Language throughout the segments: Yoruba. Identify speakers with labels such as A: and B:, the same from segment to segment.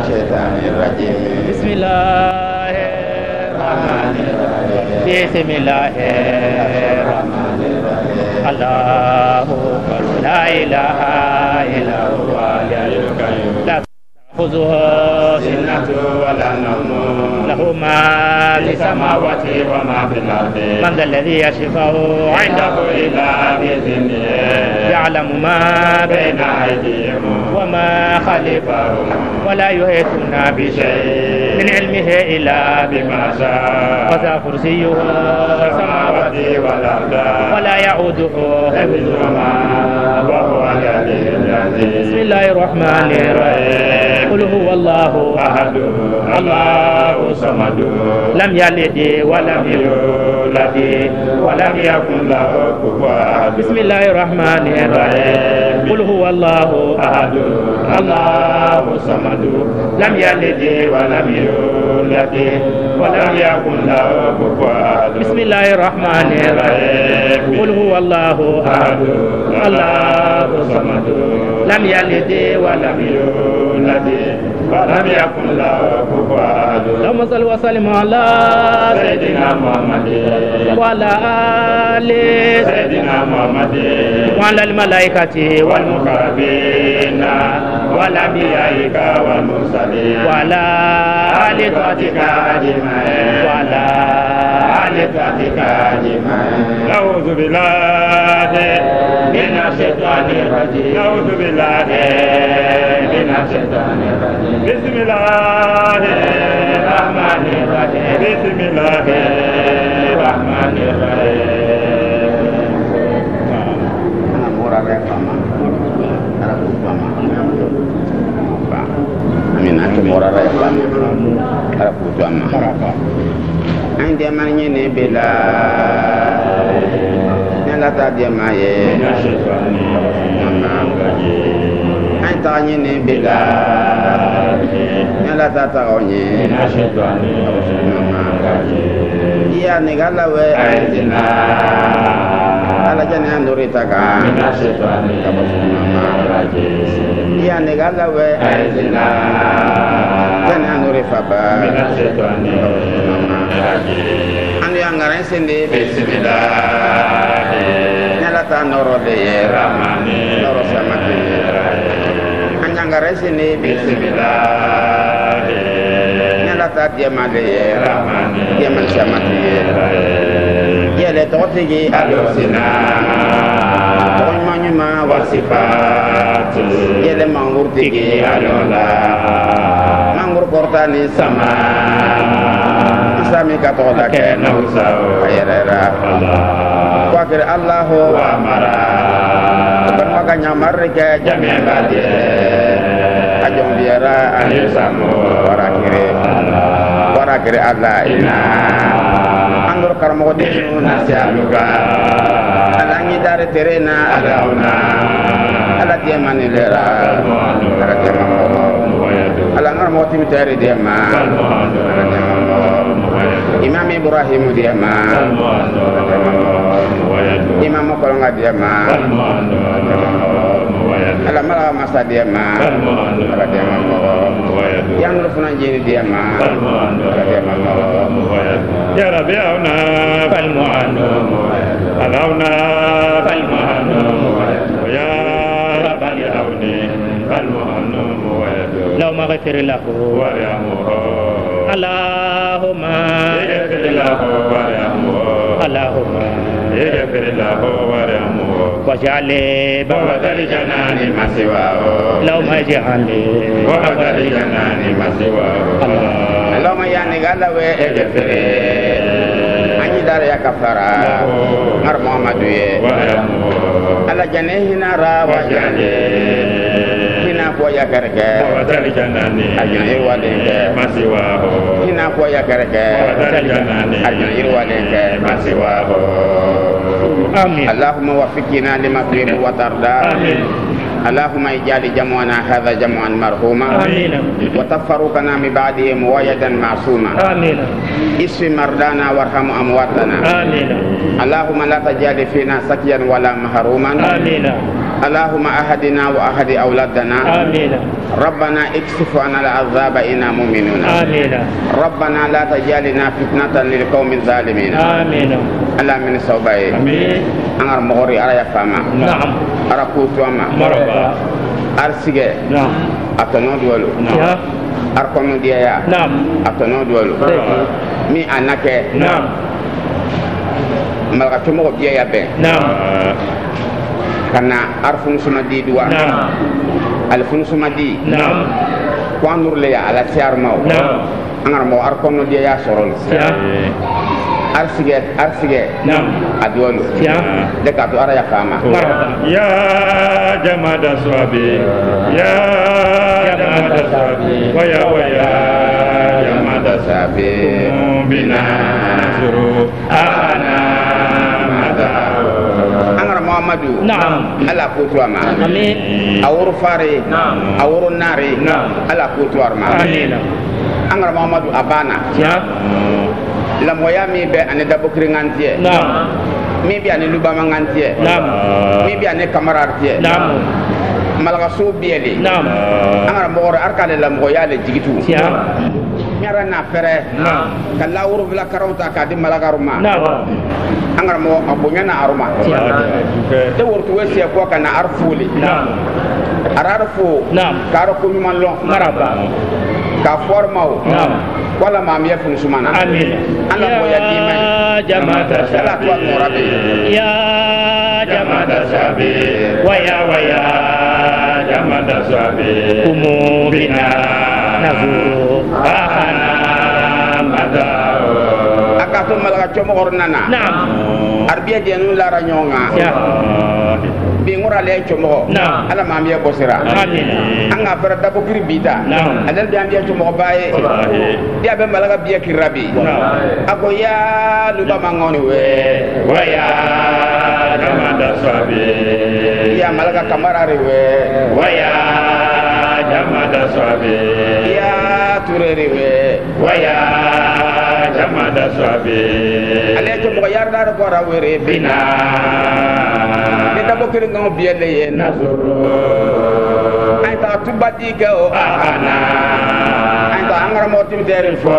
A: الشيطان الرجيم
B: بسم الله الرحمن الرحيم بسم الله الرحمن الرحيم الله لا إله إلا هو الحي القيوم لا تأخذه سنة ولا نوم له ما في السماوات وما في الأرض من ذا الذي يشفع عنده إلا بإذنه يعلم ما بين أيديهم وما خلفهم ولا يحيطون بشيء من علمه إلا بما شاء وسع كرسيه السماوات والأرض ولا يعوده حفظهما وهو العلي العظيم بسم الله الرحمن الرحيم قل هو الله أحد الله الصمد لم يلد ولم يولد ولم يكن له كفوا أحد بسم الله الرحمن الرحيم قل هو الله أحد الله الصمد لم يلد ولم يولد ولم يكن له كفوا أحد بسم الله الرحمن الرحيم قل هو الله أحد الله الصمد لم يلد ولم يولد ولم يكن له كفوا أحد اللهم صل وسلم على سيدنا محمد وعلى آل سيدنا محمد وعلى الملائكة والمقربين والأنبياء والمرسلين وعلى آل طاعتك أجمعين وعلى آل طاعتك أجمعين أعوذ بالله من الشيطان الرجيم أعوذ بالله من الشيطان الرجيم بسم الله الرحمن الرحيم بسم الله الرحمن الرحيم
A: amin ante morara ya pam ara putu amma ande manye ne bela nela ta dia maye ante anye ne bela nela ta ta onye iya negala we aizina ala jana ndori taka iya negala we aizina jana ndori faba anu yang ngaran sende bismillah nala ta noro de ramani noro samati anya ngaran sende bismillah nala ta dia male ramani dia man samati dia le totigi alosina ma wasifat yele mangur tigi alola mangur kortani sama isami katola ke nausau ayerera wakir Allahu wa mara bermakanya marike jami badie ajong biara anisamu warakire Allah ina anggur karmo dinu nasialuka alangi dari terena adauna ala dia manilera ala dia mammo alangar moti mitari dia ma Imam Ibrahim dia ma Imam kalau nggak dia ma ala malah masa dia ma ala dia mammo yang lufuna jini dia ma ala dia mammo ya Rabbi auna fal mu'anu alauna fal mu'anu ya rabbal alauni fal mu'anu law maghfir lahu warhamhu allahumma ighfir lahu warhamhu allahumma ighfir lahu warhamhu waj'al bawdal janani maswahu law maj'al bawdal janani maswahu allahumma ya nigala we ighfir dari ya kafara ngar Muhammadu ye ala jane hinara wajane hina ko ya kareke wadali janani ajana irwalenge masiwaho hina ko ya kareke wadali janani ajana irwalenge masiwaho amin Allahumma waffiqna lima tuhibbu wa tarda amin اللهم اجعل جمعنا هذا جمعا مرحوما
B: آمين
A: وتفرقنا من بعده موعدا معصوما
B: آمين
A: اشف مرضانا وارحم امواتنا
B: آمين
A: اللهم لا تجعل فينا سقيا ولا محروما
B: آمين
A: اللهم اهدنا واهد اولادنا
B: آمين
A: ربنا اكشف عنا العذاب انا مؤمنون
B: آمين
A: ربنا لا تجعلنا فتنة للقوم الظالمين
B: آمين
A: الله من صوباي
B: آمين
A: أنا مغري أرى فما
B: نعم
A: أرى كوتوما
B: مرحبا
A: أرسجة
B: نعم
A: أتنود ولو
B: يا
A: أركون ديا
B: نعم
A: أتنود ولو مي أنك
B: نعم
A: ملك تمو بيا بين
B: نعم
A: كنا أرفون سمدي دوا
B: نعم
A: ألفون سمدي
B: نعم
A: كون نور ليا على سيار ماو
B: نعم
A: أنا مو أركون ديا سرول
B: يا
A: أرسجة
B: نعم
A: أدولو
B: يا
A: دكاتو أرى فما
B: مرحبا
C: يا جماد صوابي يا جماد صوابي ويا جماد
A: سابي
C: بنا نصر أنا
A: أنا محمد
B: نعم
A: ألا كوتوا ما
B: آمين
A: أورو فاري
B: نعم
A: أورو ناري
B: نعم
A: ألا كوتوا ما
B: آمين
A: أنا محمد أبانا
B: يا
A: la moya mi be ane dabokri ngantie
B: نعم
A: mi be ane lubama ngantie
B: نعم
A: mi be ane kamarartie
B: نعم
A: malga so bieli
B: نعم
A: angara mogor arkale la moya le jigitu
B: يا
A: nyara na fere
B: نعم
A: kala wuro bila karauta ka di malaga ruma
B: نعم
A: angara mo abunya na aruma te wortu wesi ko kana arfuli
B: نعم
A: ararfu
B: نعم
A: karo ko nyuman lo
B: مرحبا
A: ka formao
B: نعم
A: wala mam ya fun sumana
B: آمين
A: ala moya di mai
B: يا جماعة
A: ala to morabe
B: يا جماعة
C: صوابي ويا جماد صوابي
B: قوموا بنا نزور أخانا
A: akato malaga chomo hornana
B: نعم
A: arbiya jenu la ranyonga
B: يا
A: bi ngora le chomo
B: نعم
A: ala mam ya bosira
B: آمين
A: anga bara dabo kiri bida
B: نعم
A: adal bi ambiya chomo baye dia be malaga biya kirabi ako ya luba mangoni we
C: ويا جماد صوابي
A: ya malaga kamarare we
C: ويا جماد صوابي
A: ya turere we
C: ويا جماد صوابي
A: ale chomo yar dar ko rawere bina
C: بنا
A: ni dabo kiri ngom biya le ye na ay ta tubati ke o
C: أنا
A: ay ta angara motim derin fo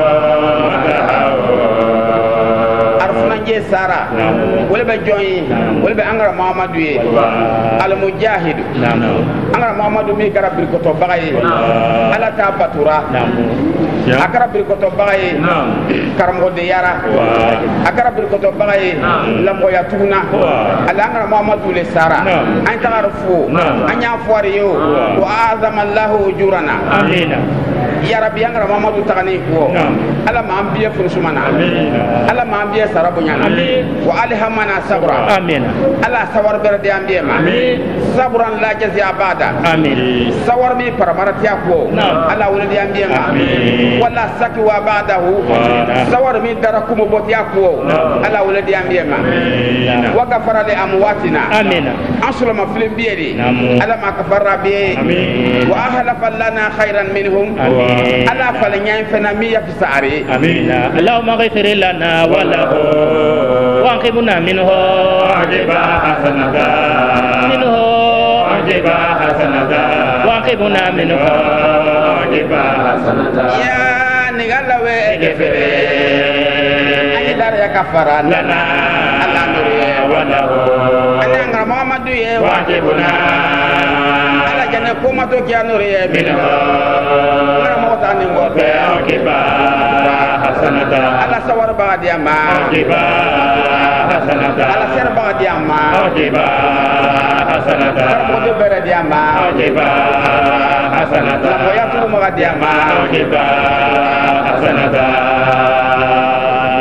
A: arfuna je sara wala be joyi wala be angara muhammadu ye al mujahid
B: نعم
A: angara muhammadu mi kara bir ko to bagaye ala ta batura
B: نعم
A: akara bir ko to bagaye karamo de yara akara bir ko to bagaye lambo ya tuna ala angara muhammadu le sara an ta arfu anya fuare yo wa azama allah ujurana
B: آمين
A: ya rabbi angara muhammadu tagani ko ala ma ambiya fun sumana ala ma ambiya sarabu nyana wa alhamana sabra
B: آمين
A: ala sawar berde ambiya ma sabran la jazi abada
B: آمين
A: sawar mi paramarati ko ala wuldi ambiya ma wala saki wa ba'dahu sawar mi darakum boti ko ala wuldi ambiya ma wa gafara li amwatina
B: آمين
A: asulama filim biyedi
B: نعم
A: ala ma kafara bi wa ahlafa lana khairan minhum
B: آمين
A: ala falanya fana mi yafsari
B: آمين اللهم اغفر لنا وله وانقذنا منه
C: عجبا حسنة
B: منه
C: عجبا حسنة
B: وانقذنا منه
C: عجبا حسنة
A: ya nigala we
C: اغفر
A: ani dar ya kafara
C: لنا
A: ala nuriye
C: وله
A: ani angara muhammadu ye
C: واجبنا
A: ala jana ko mato kya nuriye
C: منه
A: ngara mo ta ni ngobe
C: عجبا حسنة
A: ala sawar ba dia ma
C: عجبا حسنة
A: ala ser ba dia ma
C: عجبا حسنة
A: ko de bere dia ma
C: عجبا حسنة
A: la ko ya tu mo dia ma
C: عجبا حسنة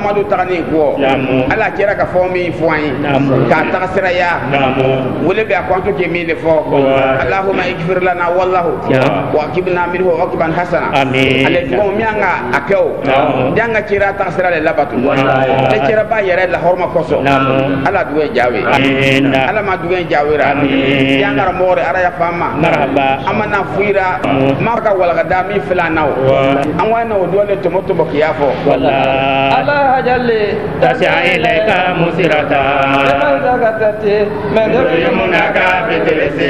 A: muhammadu tagni ko ala kira ka fo mi fo ay ka tagsira ya wala bi akonto ke mi le fo allahumma ighfir lana wallahu wa akibna minhu akiban hasana ale ko mi anga akew danga kira tagsira le labatu le kira ba yere la horma koso ala duwe jawe ala ma duwe jawira yanga more ara ya fama marhaba amana fuira ma ka wala da mi filanaw an wa na dole to moto bokiya fo
B: Allah jalle tas'a ilayka musirata zakatati
C: munaka betelese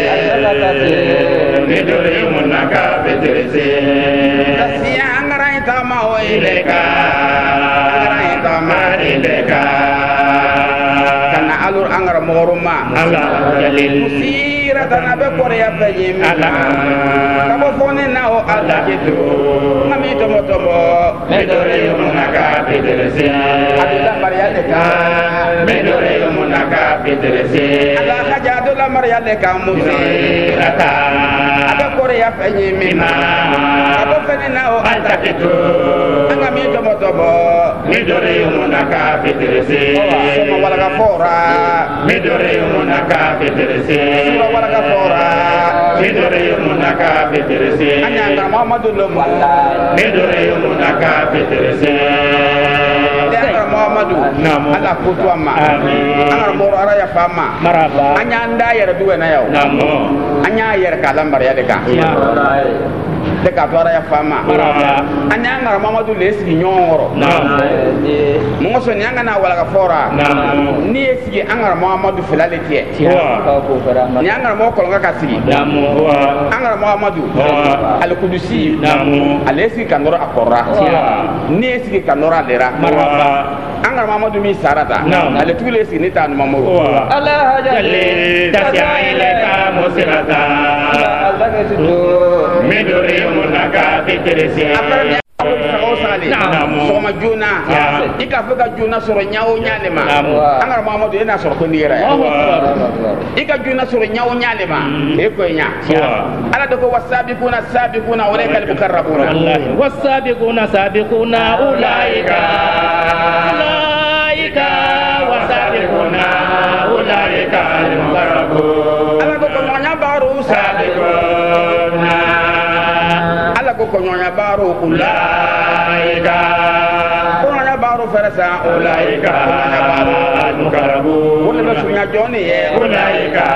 C: munaka betelese
A: tasya angara ita ma o ilayka angara ita ma ilayka kana alur angara moruma
B: Allah jalle
A: musirata na be kore ya fayim kabo fone na o Allah gitu ngami to moto mo
C: medore munaka betelese
A: adula mariale ka
C: medore munaka betelese
A: ala haja adula mariale ka musirata abe kore ya fayim kabo fone na o Allah gitu ngami to moto mo
C: medore munaka betelese
A: sama wala ka fora
C: medore munaka betelese
A: wala ka fora
C: medore munaka betelese
A: anya ka muhammadu lo
C: medore munaka betelese
A: ya muhammadu ala kutu amma angara moro ara ya fama
B: marhaba
A: anya anda yara duwe na yaw anya yara ka lambar ya de ka de ka to ara ya fama anya angara muhammadu lesi nyongoro mo so nyanga na wala ka fora ni esi angara muhammadu filale tie ni angara mo ko nga ka sigi angara muhammadu al kudusi alesi kanora akora ni esi kanora lera angara muhammadu mi sarata ale tule esi ni tanu mamuru
B: Allah jalle tas'a ilayka musirata
C: medore munaka betelese
A: soma juna ika fuka juna soro nyaawo nyale ma angara muhammadu ina soro ko ndira ika juna soro nyaawo nyale ma e ko nya ala do ko wasabiquna sabiquna ulaika almukarrabuna
B: wallahi wasabiquna sabiquna ulaika
C: wasabiquna ulaika almukarrabuna
A: ala do ko nya baru sabiquna ala ko nya baru ulaika nya baru farasa ulaika
C: almukarrabuna
A: wala basunya joni ye
C: ulaika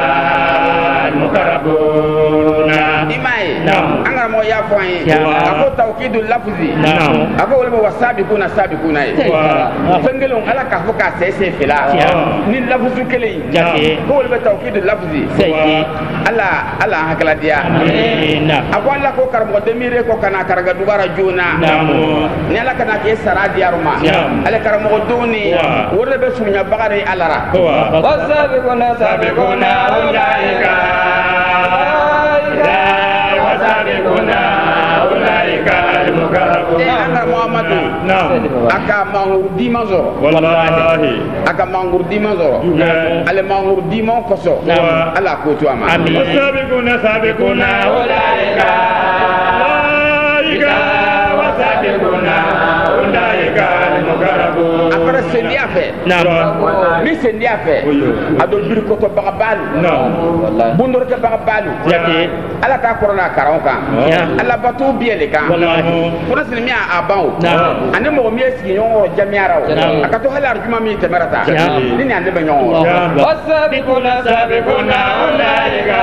C: almukarrabuna
A: imai angara mo ya fo yi ako tawkidul lafzi ako wala wasabiquna sabiquna yi fengelon ala ka fo ka sese fila ni lafzu kele ko wala tawkidul lafzi ala hakala dia ako ala ko karmo demire ko kana karaga dubara juna ni ala kana ke sara diaruma ala karmo doni wala be sunya bagare alara
B: wasabiquna
C: sabiquna ulaika ulaika almukarrabuna
A: angara muhammadu aka mangur dimazo
C: wallahi
A: aka mangur dimazo ale mangur dimon koso ala ko to ama
C: wasabiquna sabiquna ulaika wasabiquna ulaika almukarrabuna
A: akara sendi afe mi sendi afe ado bir ko to bagabalu
B: wallahi
A: bundor ke bagabalu ala ka korona karonka ala batu biele kan kuna silmi a bawo ane mo mi esi nyongo jamiara aka to halar juma mi temerata nini ande be nyongo
B: wasabiquna
C: sabiquna ulaika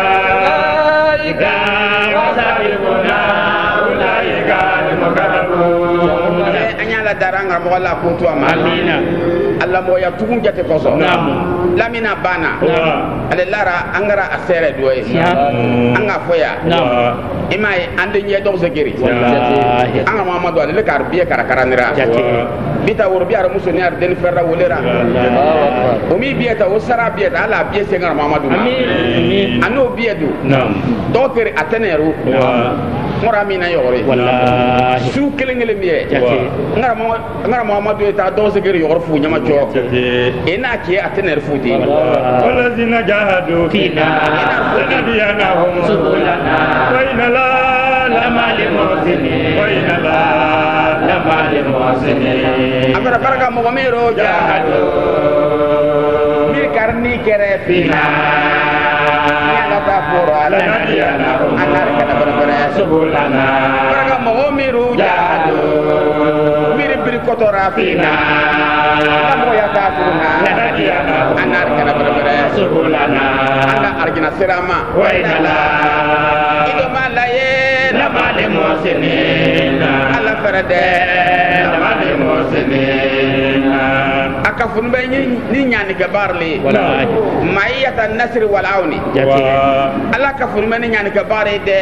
C: wasabiquna ulaika almukarrabuna
A: anyala daranga mo la ko to amina alla mo ya tugun jate koso lamina bana ale lara angara asere doye anga foya imai ande nye do zegeri anga muhammadu ale kar biye karakanira bita wor biya muso ne ar den ferra wolera o mi biye ta o sara biye ta ala biye sengar muhammadu ano biye du do tere ateneru mora mina yore
B: wallahi
A: su kelengele miye ngara muhammadu ta do zegeri yor fu nyama cho ina ki atener futi
C: walazina jahadu
B: fina
C: nabiyana subulana wa inna la lama lil muhsinin wa inna la لما للمحسنين
A: أمر بركة مغميرو جاهدوا بالكرني كرفينا لا تفور
C: لنهدينهم
A: أنار كنا
C: سبلنا
A: بركة مغميرو جاهدوا بير كتورا فينا نمو يكافرنا
C: لنهدينهم
A: أنار كنا
C: سبلنا
A: أنا أرجنا سراما
C: وإننا
A: إذا ما لا
C: لما للمحسنين
A: على فرده
C: لما للمحسنين
A: akafun be ni nyani gabarle
B: wallahi
A: mayata nasr wal auni
B: jati
A: ala kafun be ni nyani gabare de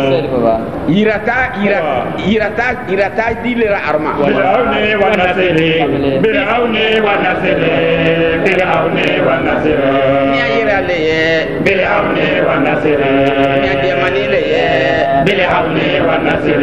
A: irata dilera arma
C: بالعون والنصر بالعون والنصر بالعون والنصر
A: ni ayira le
C: بالعون والنصر
A: ni ade manile
C: بالعون والنصر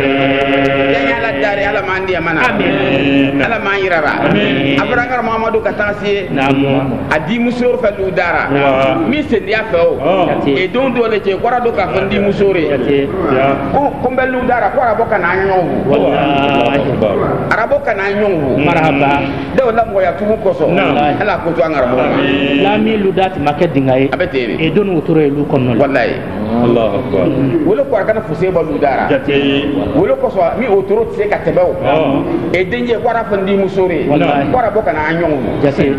A: ya ala dari ala mandi mana
B: amin
A: ala mayirara
C: Amin.
A: abranga mamadu katasi
B: namu
A: adi musor fa ludara mi se dia fa o
B: jati
A: e don do le je kwara do ka fandi musore
B: jati
A: ko mbel ludara kwara boka na nyongu
B: wallahi
A: araboka na nyongu
B: marhaba
A: de wala mo ya tumu koso
C: Naam.
A: ala ko to angara mo
B: lami ludat makedingaye
A: abeteri
B: e don wutoro lu konno
A: wallahi
C: الله أكبر
A: wala ko kana fuse ba ludara
C: جتي
A: wala ko so mi otoro tse ka tebeo e denje kwara fandi musore
B: Wallahi.
A: kwara boka na nyongu
B: jati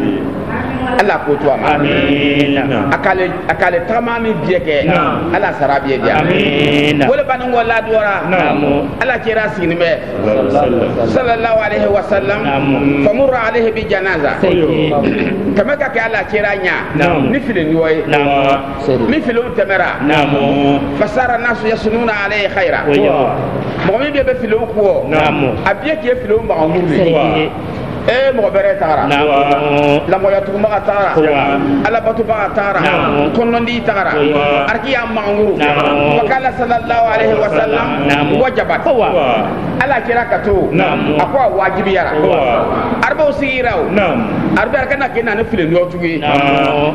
A: ala ko to ama
B: amin
A: akale tamami bieke
C: Naam.
A: ala sarabiye dia
B: amin
A: wala banu wala dora
B: namu
A: ala kira sinime sallallahu alaihi wasallam
B: Naam.
A: famurra alaihi bi janaza
B: sayyidi
A: kama ka ala kira nya
B: Naam.
A: ni filin yoy
B: namu
A: mi filin temera
B: namu
A: fasara nasu yasununa alaihi khaira
B: wayo
A: mo mi be filin ko
B: namu
A: abiye ke filin ba ngurni
B: sayyidi
A: mo bere tara
B: namu
A: la mo yatu ma tara
B: Wa.
A: ala batu ba tara
B: Naam.
A: konnondi tara
B: Wa.
A: arki ya manguru
B: Naam.
A: wakala sallallahu alaihi wasallam
B: Naam.
A: wajabat
B: Wa.
A: ala kira kato
C: Naam.
A: akwa wajibi yara arba usiraw
C: نعم
A: arba kana kina ne filin yo tugi
B: namu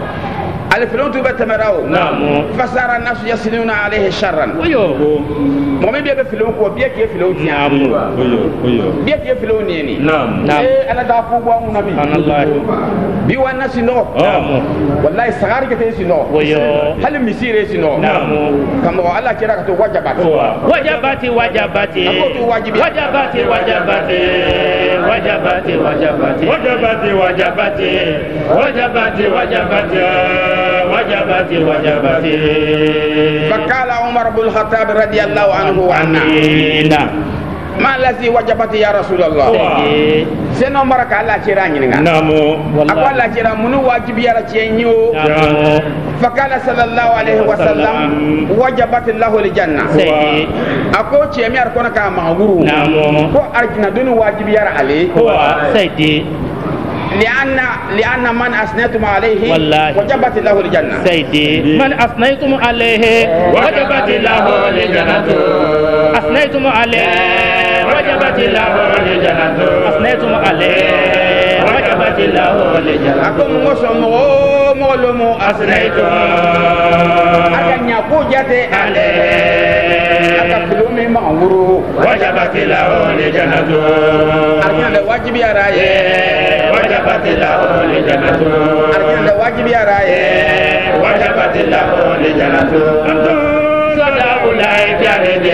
A: al filin tu batamaraw
B: namu
A: fasara nasu yasinuna alaihi sharran
B: wayo
A: mo me be filin ko biye ke filin tiya
B: namu
A: biye ke filin ni ni
C: نعم
B: namu
A: ala da fu bo nabi
B: anallahu
A: bi wanna sino
B: namu
A: wallahi sagari ke te sino
B: wayo
A: hal misire sino
B: namu
A: kama ala kira kato wajabat
B: wajabati wajabati
A: Aku tu wajib.
B: wajabati wajabati wajabati wajabati
C: وجبت وجبت وجبت وجبت وجبت وجبت
A: fakala umar bin khattab radhiyallahu anhu anna
B: amina
A: ma lazi wajabati ya rasulullah
B: sayyidi
A: seno umar ka ala kira nyinga
C: نعم
A: ako ala kira munu wajibi yara chenyo
B: namu
A: fakala sallallahu alaihi wasallam wajabat lahu aljanna
B: sayyidi
A: ako chemi ar kona ka maguru
B: namu
A: ko arjina dunu wajibi yara ali
B: huwa sayyidi
A: لأن من أثنيتم عليه
B: والله.
A: وجبت له الجنة
B: سيدي من أثنيتم عليه
C: وجبت له الجنة
B: أثنيتم عليه وجبت له
C: الجنة
B: أثنيتم عليه وجبت له الجنة
A: أكون مسلم مولم
C: أثنيتم
A: أكن يقول جاتي
C: عليه
A: أكن فلومي مغورو
C: وجبت له الجنة
A: أكن واجب يا راي
C: وجبت له الجنة
A: أكن واجب يا راي
C: وجبت له الجنة صدق لا يجرد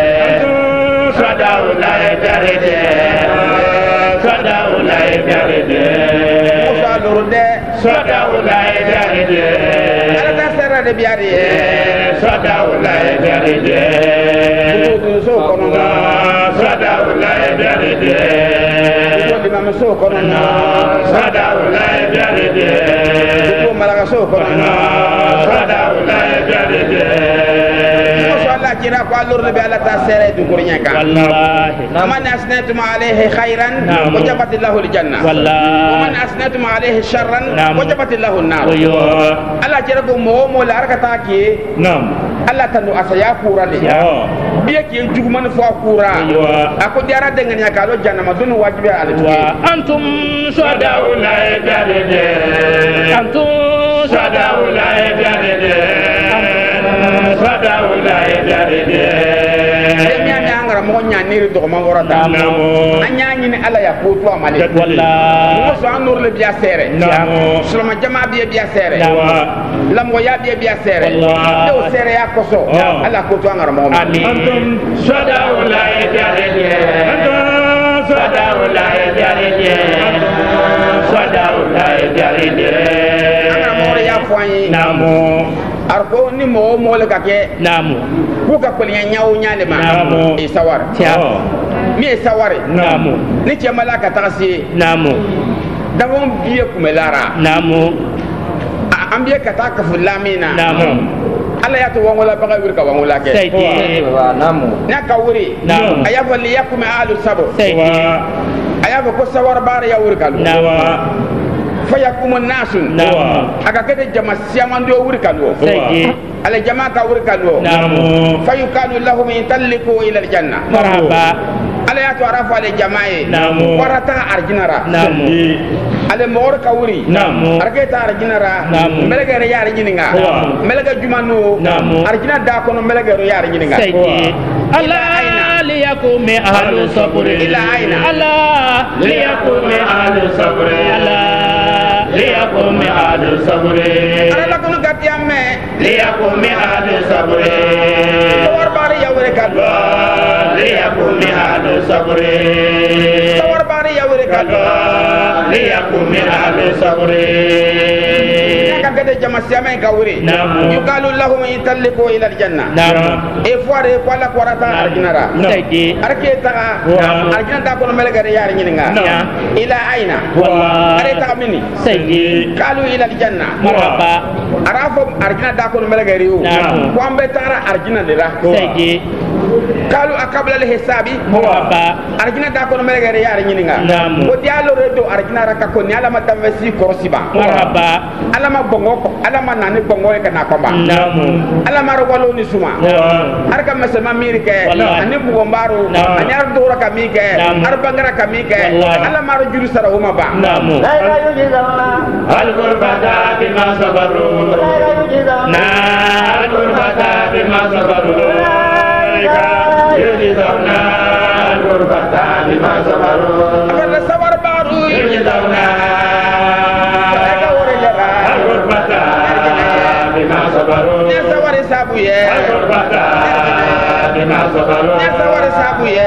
C: صدق لا يجرد صدق لا يجرد
A: موسى لورده
C: صدق لا يجرد
A: أنا تسرى لبياري
C: صدق لا يجرد
A: سو كوننا
C: صدق لا يجرد
A: لما سو كوننا
C: صدق لا يجرد
A: ملaka سو كوننا
C: صدق لا يجرد
A: موسى الله كنا قالور لبي على تسرى دكورنيا كا
B: والله
A: من أثنيتم عليه خيرا
B: نعم.
A: وجبت له الجنة
B: والله
A: ومن أثنيتم عليه شرا
B: نعم.
A: وجبت له النار
B: ويو
A: Allah kira ko mo mo la arka ki
C: نعم
A: Allah tanu asaya kura le biye ki juguman fo kura
B: Aywa.
A: ako diara dengan ya kalo janna madun wajibi ala tuki
B: وأنتم شهداء
C: صدق لا يجرد
B: أنتم
C: صدق لا يجرد صدق لا يجرد
A: mi anya ngara mo nyanir do ma worata anya ni ala ya ko to amale
B: wallahi
A: mo so anur le biya sere sulama jama biya sere lam wo ya biya sere do sere ya ko so ala ko to ngara mo
C: antum sada la yajale antum sada la yajale sada la yajale
A: ngara mo ya fwani
B: namo
A: arko ni mo le kake
B: namo
A: ku ka ko nyaaw nyaale ma e sawar mi e saware
B: namo
A: ni ke malaka tasi
B: namo
A: dawon biye kumelara
B: namo
A: ambiye kata ka fulamina
B: namo
A: ala ya to wangola baga wir ka wangola ke
B: sayyidi
A: namo nya ka wuri aya fa li yakum alu sabr
B: sayyidi
A: aya fa ko sawar bar ya wir ka
B: namo
A: fa yakum nasun aga kede jama siaman do wir ka do
B: sayyidi
A: ala jama ka wir ka do
B: namo
A: fa yukalu lahum intalliqu ila aljanna
B: marhaba
A: ala ya to arafa le jamae warata arjinara ale mor ka wuri argeta arjinara melega re yar nyininga melega jumanu arjina da kono melega re yar nyininga
B: sayyidi Allah liyakum ahlu sabr
A: ila aina
B: Allah
C: liyakum ahlu sabr
B: Allah
C: liyakum ahlu sabr
A: ala kono gatiamme
C: liyakum ahlu sabr
A: war bari yawre kadwa
C: liyakum ahlu sabr
A: war bari yawre kadwa
C: liyakum ahlu sabr
A: kagade jama siame ka wuri yuqalu lahum intalliqu ila aljanna e foire ko la korata arjinara
B: sayyidi
A: arke ta arjina da kono melega re yar nyininga ila aina are ta mini
B: sayyidi
A: qalu ila aljanna
B: marhaba
A: arafo arjina da kono melega re ko ambe tara arjina de la
B: sayyidi
A: qalu akabla alhisabi
B: marhaba
A: arjina da kono melega re yar nyininga ko dialo redo arjina raka ko ni ala matamesi korsiba
B: marhaba
A: ala ma bongo ala ma nani bongo e kana ko ba ala ma ro walo ni suma arka masama mirke ani bu mbaro ani ar do raka mi ke ar bangara ka mi ke ala ma ro juru sara huma ba
C: la ila yujizana al qurbata bima sabaru na al qurbata bima sabaru yujizana al qurbata bima sabaru
A: ala sabar baru
C: yujizana
A: ne sawari sabu ye ne sawari sabu ye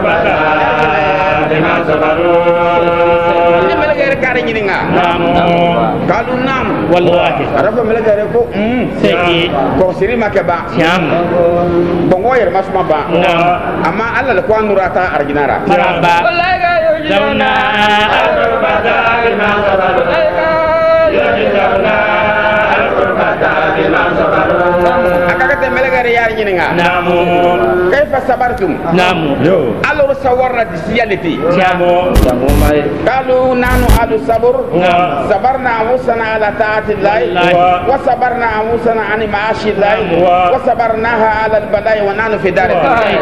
A: ni melegere kare nyininga kalu nam
B: wallahi
A: arafa melegere ko
B: sayyidi
A: ko siri makaba
B: siam
A: bongo yer masuma ba amma alla le ko nurata arjinara
B: marhaba zauna
A: akakate melegere yar nyininga kayfa sabartum alors sawarna disiyaliti
B: mai
A: qalu nanu alu sabr sabarna musana ala ta'ati llahi wa sabarna musana an ma'ashi llahi wa sabarnaha ala al-bala'i wa nanu fi dar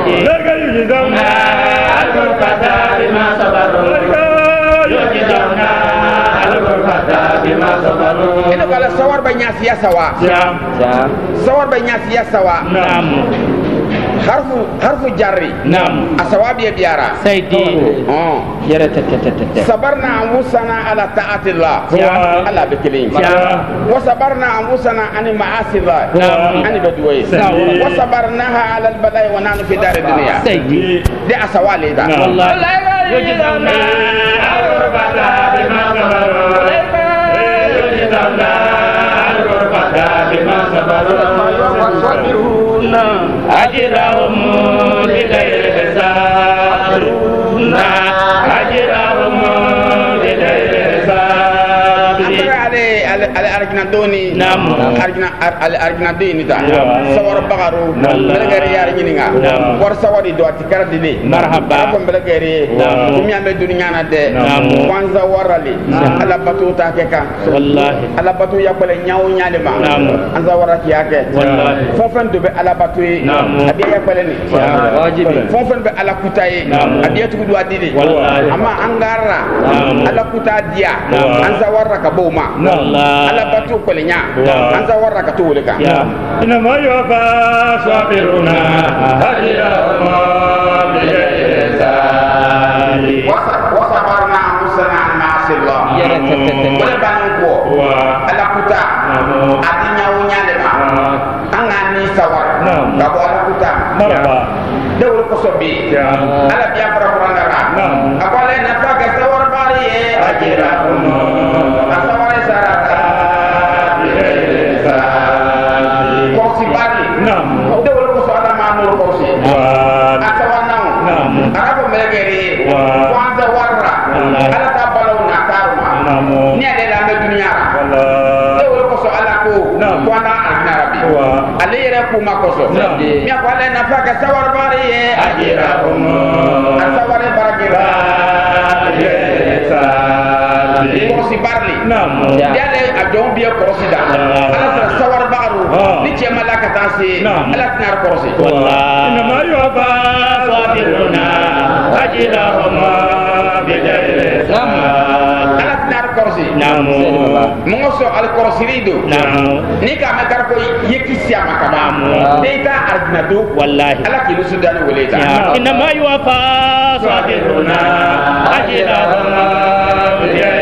A: ini kalau sawar banyak sia sawa sawar banyak sia sawa harfu jarri asawabi biara
B: sayyidi yara
A: sabarna anfusana ala ta'atillah ala bikilin wa sabarna anfusana an ma'asillah an badwai wa sabarnaha ala albala'i wa nanu fi dar dunya
B: sayyidi
A: di asawali da
B: wallahi yujizuna
C: al-qurbata bima sabaru yujizuna al-qurbata bima sabaru أجرهم بغير حساب أجرهم بغير حساب
A: على أرجنا دوني
B: نعم
A: أرجنا دوني تا سوار بغارو بلغاري يا رجينا ور سواري دو أتكار دي
B: مرحبا
A: أكون بلغاري كم يعمل دنيا نده وانزا ورالي على باتو تاكيكا
B: والله
A: على باتو يقبل نياو نيالما أنزا وراتي ياكي فوفن دو على باتو أبي يقبلني واجبي فوفن على كتاي أبي يتقدو أديني أما أنغارا على كتا ديا أنزا ورaka boma ala batu kolenya anza waraka tuulika
C: inama yufa sabiruna ajrahum
A: dawul ko sobbi ala biya para qur'an ra akole na fa ga sawar bari ajira asaware sarata ko si bari dawul ko sala manur ko si asawana arabo melegeri kwanza warra ala ta balawna karma ni ade la me dunya dawul ko so ala ko kwana arabi ale yere ko makoso mi akole na fa ga sawar bari ajira asaware baragira korsi barli yale adon biya korsi da ala sawar baru ni ce malaka tasi ala tnar korsi
B: wallahi inna ma yuba sabiruna ajrahum bidayri
A: ala tnar korsi mo so al korsi rido ni ka makar ko yeki siama kama data arnadu
B: wallahi
A: ala ki sudan waleta
B: inna ma yuba sabiruna ajrahum bidayri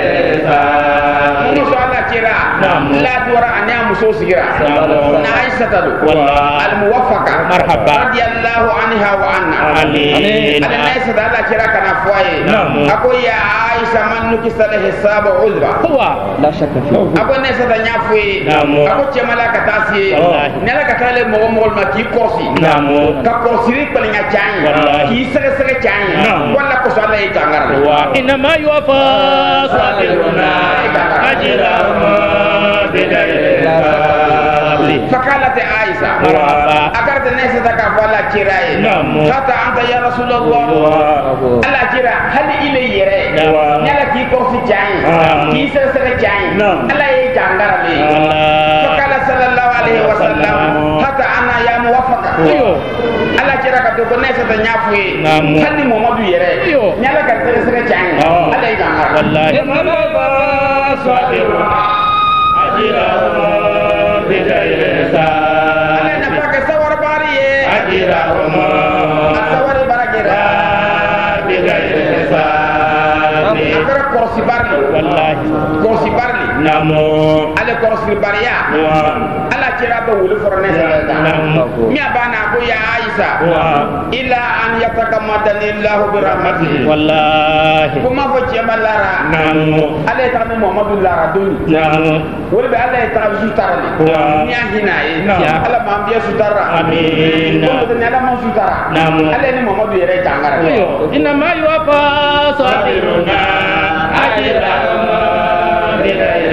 A: muso ala kira la dora anya muso sigira na aisha tadu al muwaffaqa
B: marhaba
A: radiyallahu anha wa anna
B: amin
A: ala aisha ala kira kana fuaye ako ya aisha man nuki sala hisab uzra
B: huwa
D: la shakka fi
A: ako ne sa nya fuye ako che malaka tasi ne la ka tale mo mo ma ki korsi ka korsi ri pali nya chan ki sere sere chan wala ko sala e jangar
B: wa inna ma yufa sabiruna ajrahum bidayri
A: فقالت عائشة أكرت الناس ذكر فلا كراي حتى أنت يا رسول الله ألا كرا هل إلي يرى نلا كي كوفي جاي كي سرسر جاي ألا يجانغر لي فقال صلى الله عليه وسلم حتى أنا يا موفق ألا كرا كتوك الناس تنافي هل محمد يرى نلا كي سرسر جاي ألا يجانغر
B: والله صابرون أجرهم بغير حساب
A: أنا نفاك سوار باري
B: أجرهم
A: سوار بارجرا
B: بغير حساب
A: أكره كرسي بارلي
B: والله
A: كرسي بارلي
B: نامو
A: على كرسي باريا على كراب ولي فرنس مي أبانا أبو يا عائشة إلا أن يتكمدني الله برحمته
B: والله
A: كما فجأة ملارا
B: نامو
A: على تامي محمد الله دوني
B: نامو
A: ولي بألا يتعب سوتارلي مي أهنا على ما أمبيا سوتارا
B: آمين
A: ولي على ما سوتارا
B: نامو
A: على إني محمد يرى جانغارا
B: إنما يوفى صابرون أجرهم بغير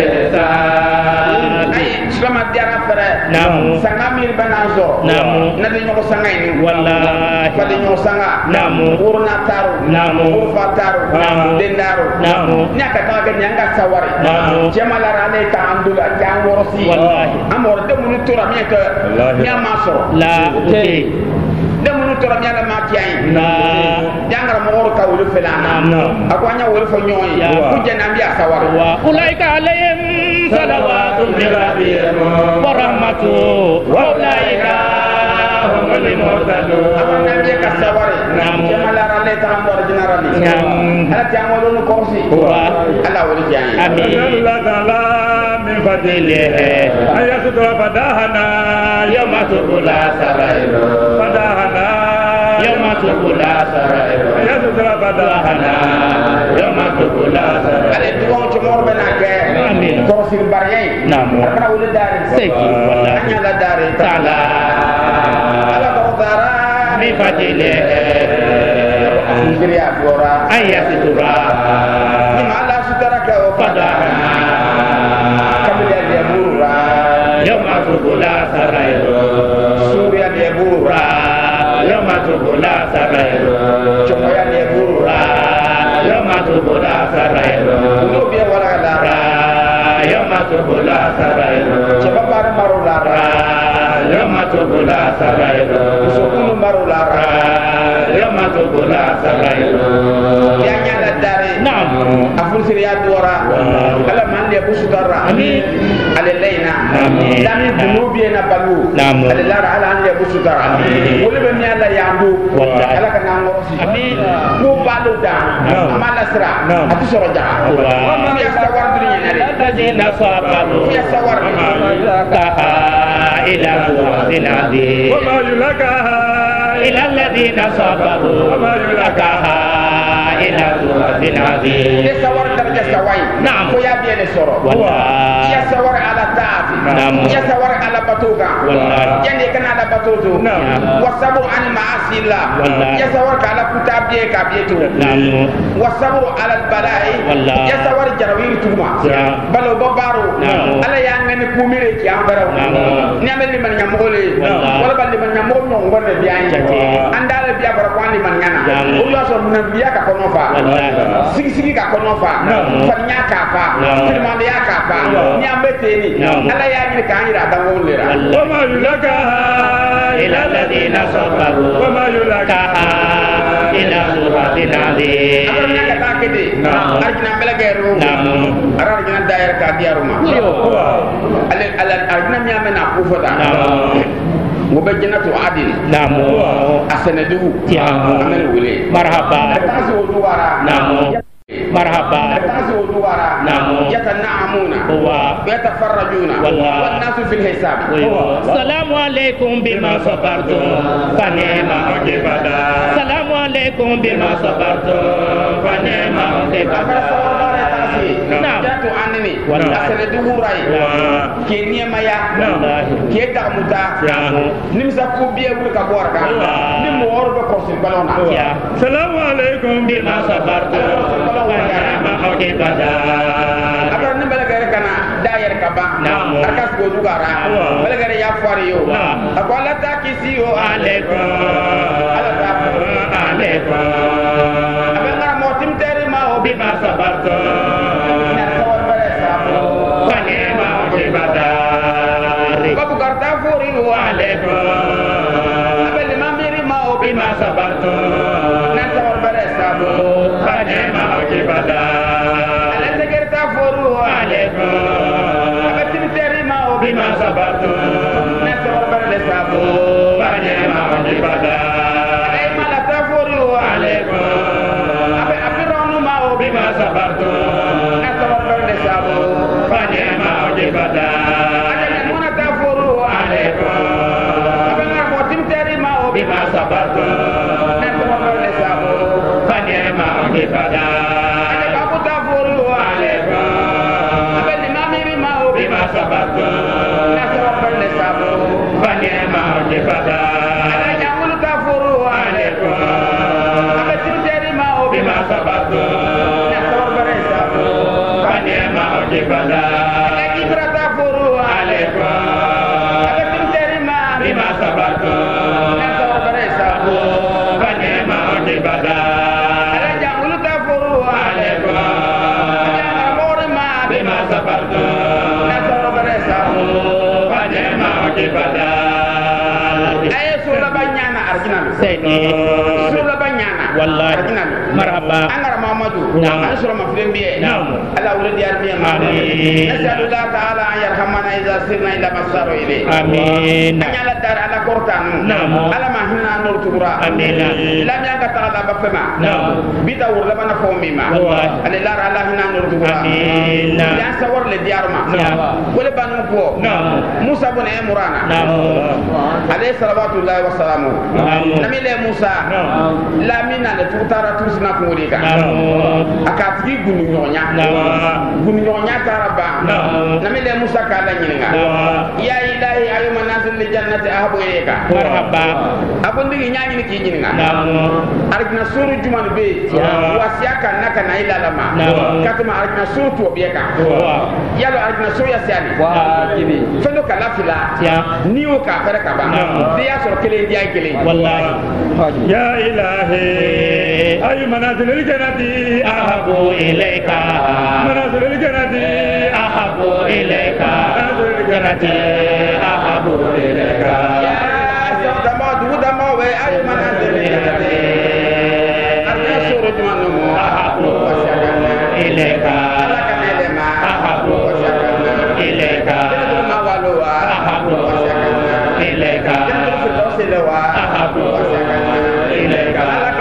B: حساب
A: Selamat diarah pada sangamir banazo nade nyoko sanga ini
B: wallahi
A: pada nyoko sanga urna taru urfa taru dendaru nyaka taga nyanga sawari jamalara ale ta andul ajang worosi
B: wallahi
A: amor de munu tura mieka nyamaso
B: la uti
A: de munu tura nyala makiai
B: na
A: jangar mo wor ka wulu felana akwanya wulu fo nyoy kujana mbiya sawari
B: wa ulaika alayhim salawatu min rabbihim wa rahmatu wa ulaika humul muhtadun
A: amana mbiya ka sawari jamalara ale ta andor generali ala jango lu korsi ala wulu jani
B: amin
E: Allah ta'ala min
B: fadlihi
E: ayatu fadahana
B: yawma tubla sarairu
E: fadahana
B: yawma tubla sarairu
E: ayatu fadahana
B: yawma tubla sarairu
A: ale duwon ci mor bena ke
B: amin
A: korsi bariyay akana wulu dari
B: seki wallahi
A: anya la dari
B: taala
A: ala ko dara
B: mi fadlihi
A: Nigeria Flora
B: ayatutura
A: ni mala sutara ka o
B: fadahana
A: kabila dia burra
B: yawma tubla sarairu
A: Suria dia burra
B: yawma tubla sarairu
A: Cokoya dia burra
B: yawma tubla sarairu
A: Ulo biya wala lara
B: yawma tubla sarairu
A: Coba para maru lara
B: yawma tubla sarairu
A: Sokulu maru lara
B: yawma tubla sarairu
A: Dia nyala dari
B: Naam
A: Afur Syria dora Kala man dia busutara
B: amin
A: Ale leina
B: Amin.
A: Dami dunubi na balu
B: Naam.
A: Ale lara ala ande busutara Wole be nyala yambu
B: Wallahi.
A: Ala kana ngorosi
B: amin
A: Ku balu da amala sira atu soro jaga
B: Wah.
A: Biya sawar dunia nari
B: الذين صبروا
A: Biya sawar
B: لها إلى صراط عظيم
E: وما يلقاها
B: إلى الذين صبروا لكها إلى سورة عظيم
A: يسوار درجة سواي
B: نعم
A: ويا بين سورة
B: والله
A: يسوار على تاعتي
B: نعم
A: يسوار على بطوكا
B: والله
A: يعني كان على بطوتو
E: نعم
A: والصبر عن معاصي الله
B: والله
A: يسوار على كتاب كابيتو
B: نعم
A: والصبر على البلاء
B: والله
A: يسوار جروين توما بلو ببارو
B: نعم
A: على يعني كوميري كيامبرو
B: نعم
A: نعمل لمن يمولي
B: والله
A: ولا بل لمن يمول نغور بيان andal biya barkwani man ngana o yo so mun biya ka kono fa sigi ka kono fa fanya ka fa firman ya ka fa ni ambete ni ala ya ni ka ni da dango lera
E: wa ma yulaka
B: إلى الذين صبروا
E: وما يلقى
B: إلى سورة عظيم
A: abarnya kata kede arjina melegeru arjina daer ka diaruma ala arjina mi amena kufoda وبجنة عدن
B: نعم
A: أسندو
B: نعم
A: أمن ولي
B: مرحبا
A: تاسو دوارا
B: نعم مرحبا
A: تاسو دوارا
B: نعم
A: يتنعمون ويتفرجون والناس في الحساب
B: السلام عليكم بما صبرتم فنعم عقبدا السلام عليكم بما صبرتم فنعم عقبدا نعم
A: jatu anni
B: والله
A: asere du hurai ke niema ya ke damuta nimsa ko biye wul ka borka nim mo worbe ko sin balona
E: السلام عليكم
B: بما صبرتم فنعم عقبدا
A: abar ni balagare kana dayer ka ba arkas go dugara balagare ya fari yo akwala ta kisi yo
B: عليكم
A: ala ta
B: عليكم
A: abanga motim tere ma o
B: بما صبرتم فنعم عقبدا
A: babu garta fori yo
B: عليكم
A: abel ma miri ma o
B: بما صبرتم
A: na tawar bare sabo
B: فنعم عقبدا
A: ala tegerta fori yo
B: عليكم
A: abetim tere ma o
B: بما صبرتم
A: na tawar bare sabo
B: فنعم عقبدا
A: ay mala ta fori yo
B: عليكم
A: abe apironu ma o
B: بما صبرتم
A: na tawar bare sabo
B: فنعم عقبدا
A: ada mona ta fori yo
B: عليكم
A: abanga motim tere ma o
B: بما صبرتم
A: na tawar bare sabo
B: فنعم عقبدا
A: ada babu ta fori yo
B: عليكم
A: abel ma miri ma o
B: بما صبرتم
A: na tawar bare sabo
B: فنعم عقبدا
A: ada jamul ta fori yo
B: عليكم
A: abetim tere ma o
B: بما صبرتم
A: na tawar bare sabo
B: فنعم عقبدا
A: ada kibra ta fori yo
B: عليكم
A: abetim tere ma
B: بما صبرتم
A: na tawar bare sabo
B: فنعم عقبدا
A: ada jamul ta fori yo
B: عليكم
A: ada mori ma
B: بما صبرتم
A: na tawar bare sabo
B: فنعم عقبدا
A: aye sura banyana arjina
B: سيدي
A: sura banyana
B: والله
A: arjina
B: مرحبا
A: angara mamadu
B: نعم.
A: an sura mafren biye
B: نعم.
A: ala wulad yar biye ma
B: آمين.
A: nasallu allah ta'ala an yarhamana idza sirna ila masaru ilayhi
B: آمين
A: anyala dar ala kortanu
B: نعم.
A: ala ma hinna nur tubra
B: آمين
A: lam yanga ta'ala bafema
B: نعم.
A: bita wurla bana fomi ma
B: والله.
A: ala lar ala hinna nur tubra
B: آمين
A: ya sawar le diarma
B: نعم.
A: wala banu ko
B: نعم.
A: musa bun imrana
B: نعم
A: alayhi salawatullahi wa salamu
B: نعم.
A: namile musa lamina le tutara tusna ko diga
B: نعم
A: akatigi gunu nyonya
B: نعم
A: gunu nyonya taraba
B: نعم.
A: namile musa kala nyinga
B: نعم
A: ya ilahi ayuma nasil li jannati ahbu ilayka
B: مرحبا
A: abun digi nyanyi ni ki nyinga
B: نعم
A: arigna suru juman be wasiaka naka na ila lama
B: نعم.
A: katuma arigna suru to bieka yalo arigna suru ya siani
B: واجبي
A: fendo kala fila
B: يا
A: niwo ka fere ka ba
B: نعم.
A: dia sor kele dia kele
B: والله
E: يا إلهي أي منازل الجنة
B: أحب إليك
E: منازل الجنة
B: أحب إليك جنتي أحب إليك
A: ya dama du dama we ay manazili arigna suru juman no
B: أحب إليك أحب إليك
A: ma walwa
B: أحب إليك أحب إليك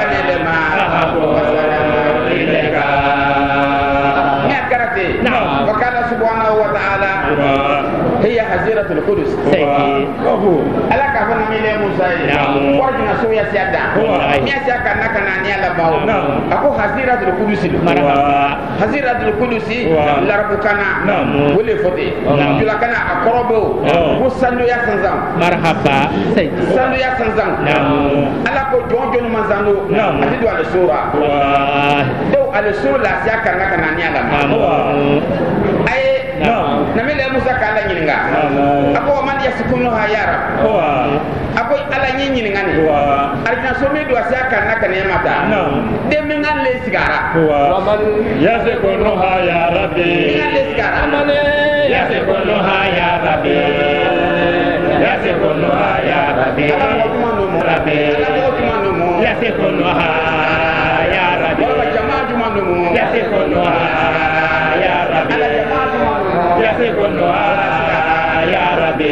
B: أحب إليك
A: وقال سبحانه وتعالى هي حزيرة القدس
B: سيدي
A: ألا كفنا ميلي موسى ورجنا سويا سيادا ميسا كنا كنا نيالا باو أكو حزيرة القدس
B: مرحبا
A: حزيرة القدس لربكنا ولي فتي جلا كنا أقربو وسنو يا سنزام
B: مرحبا سيدي
A: سنو يا سنزام ألا كو جون جون منزانو أتدو على السورة دو على السورة لا سياكا كنا نيالا أي نميلي موسى كالا نينغا أكو من يسكنها يا رب أكو على نينغا أرجنا سومي دو سياكا كنا يماتا دمنا لسيغارا
E: ومن يسكنها يا ربي يسكنها يا ربي يسكنها يا ربي يسكنها يا ربي يسكنها يا ربي يسكنها يا ربي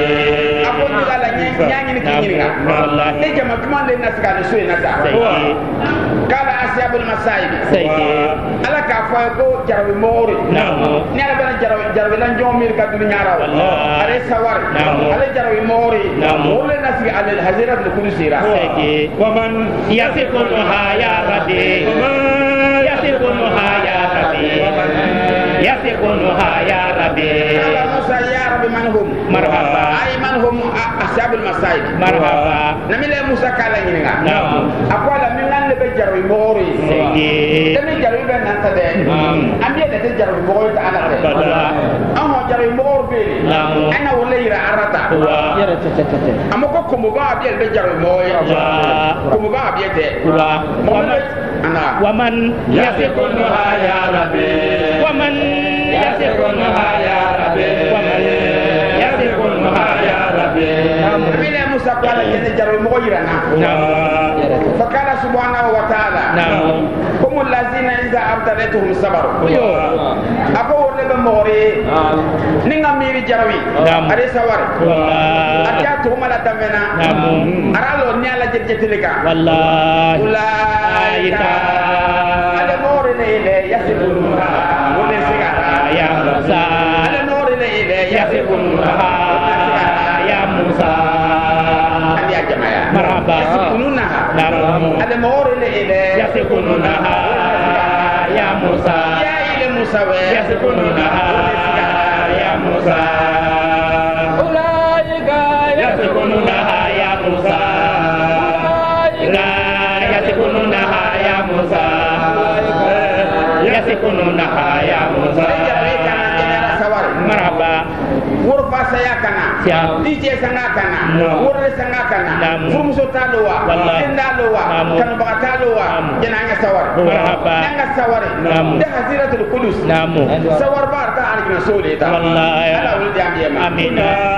A: قال أصحاب المصائب
B: سيدي
A: ألا كافوكو جرب موري نيالا بنا جرب لان جومير كدو نيارا على سوار على جرب موري ولا ناس على الحزيرة القدسيرة
B: سيدي
E: ومن
B: يسكنها يا ربي يسكنها يا ربي يسكنها يا ربي
A: قال موسى يا رب من هم
B: مرحبا
A: أي من هم أصحاب المصائب
B: مرحبا
A: نميل موسى كالا ينغا أقول من أن بجرب موري دمي جرب بنا نتدين أمي يدت جرب موري تعالى أما جرب مور بي أنا ولا يرى عرتا أما كم باب يل بجرب موري كم باب يده
B: ومن
E: يسكنها يا ربي
B: ومن
E: يسكنها يا ربي
B: ومن
E: يسكنها يا ربي
A: أمي موسى قال جرب موري فقال سبحانه وتعالى هم الذين إذا أبتلتهم صبروا أقول لهم موري نيغا ميري جروي أري سوار أجاتهم على دمنا أرالو نيالا جتلكا
B: والله
A: أولئك على موري نيلي يسكنها ونسيغا
B: يا موسى
A: على موري نيلي يسكنها
B: يا موسى
A: يا جماعة
B: مرحبا
A: يسكنونها على موري نيلي
B: يسكنونها يا موسى
A: يا إلى موسى
B: يسكنونها يا موسى
E: أولئك
B: يسكنونها يا موسى لا يسكنونها يا موسى يسكنونها يا موسى مرحبا
A: Wurfa saya kana, DJ sanga kana, wurre sanga kana, fumso talowa, tindalowa, kan bakatalowa, jenanga sawar. Nanga sawar. Dah haziratul qudus. Sawar bar ta arjuna sole ta.
B: Wallahi.
A: Ala wuldi amiyama.
B: Amin.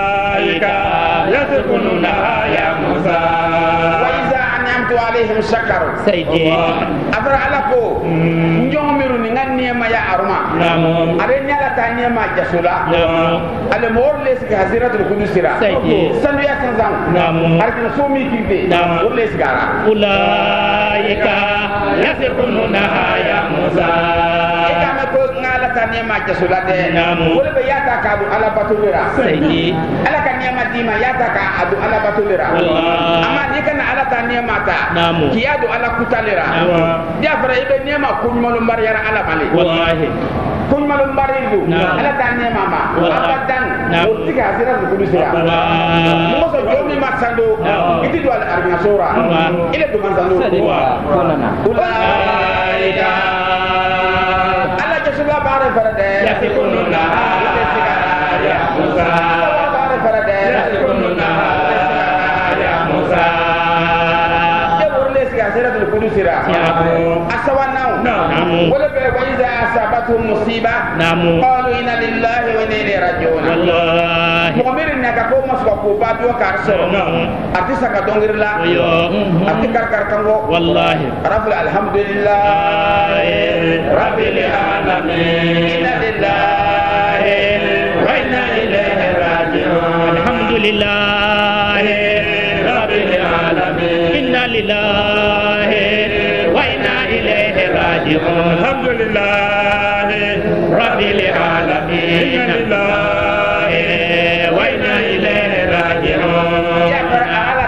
E: يسكنونها يا موسى
A: وإذا أنعمت عليهم شكروا.
B: سيدي.
A: أبرا علىكو. نجوميرو نغني ما يا أرما. أرني على تاني ما جسولا. على مور ليس كهزيرة القدس سيرا. سنو يا سنزام. أركنا سومي كيفي. مور ليس كارا.
B: أولئك يسكنونها يا موسى.
A: إذا ما كو على تاني ما جسولا ده. ولا بياتا كابو على باتوليرا.
B: سيدي.
A: على كاني ما ديما ياتا كابو على باتوليرا. أما نيكنا على tani mata kiyadu ala kutalira dia fara ibe nema kunmalum bariyara ala mali
B: wallahi
A: kunmalum baridu ala tani mama abadan utika hasira kudusira mo so jomi masando itu do al arna sura ile do masando ulaika ala jasuba bare farade
E: يسكنونها يا موسى
A: bare farade
E: يسكنونها يا موسى
A: سيرة القدسرة أسواناو ولا وإذا أصابتهم مصيبة قالوا إنا لله وإنا إليه راجعون مؤمن إنك كوم مسكوب بابي وكارسو أتيسا كدونغير لا أتيكار كاركانغو
B: والله
A: رب الحمد لله
E: رب العالمين
A: إنا لله
E: وإنا إليه راجعون
B: الحمد لله
E: رب العالمين
B: إنا لله وإنا إليه راجعون
E: الحمد لله
B: رب العالمين
E: إنا لله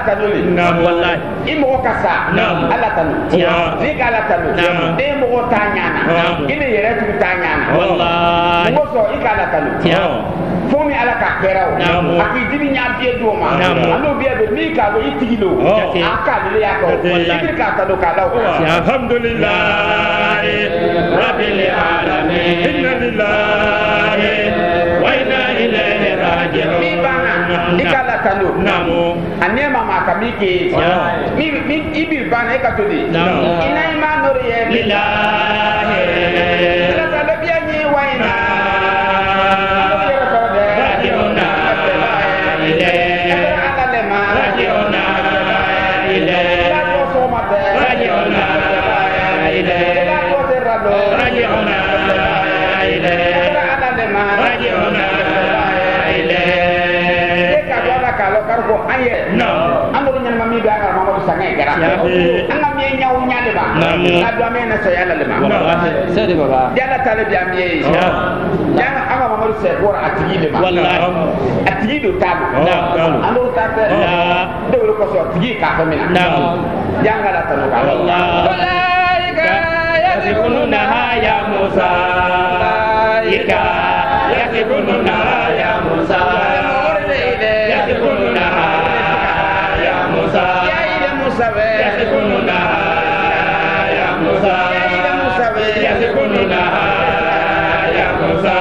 A: tanuli
B: wallahi
A: imo kasa ala tanu ni kala tanu de mo tanyana ine yere tu tanyana
B: wallahi
A: mo so ikala tanu fomi ala ka keraw aki dibi nya bie do ma anu bie be mi ka go itigilo aka le ya ko wallahi ka tanu ka law
E: alhamdulillah rabbil alamin inna lillahi wa inna ilaihi raji'un
A: ikala tanu ane mama ka mi ke mi ibi bana ka to di ina ma nori ye lillahi ala ta biya ni wa ina karko aye ando nyen mami ga ga mama sangai gara anga mi nyaw nyale ba ado me na say ala le ma sede baba jala tale bi am ye ya anga mama se wora atigi le ma wallahi atigi do tabu ando tabe de woro ko so atigi ka ko mina janga la tanu ka wallahi ga yakununa ya musa ika yakununa ya musa يسكننا يا موسى يا موسى يسكننا يا موسى يا موسى يسكننا يا موسى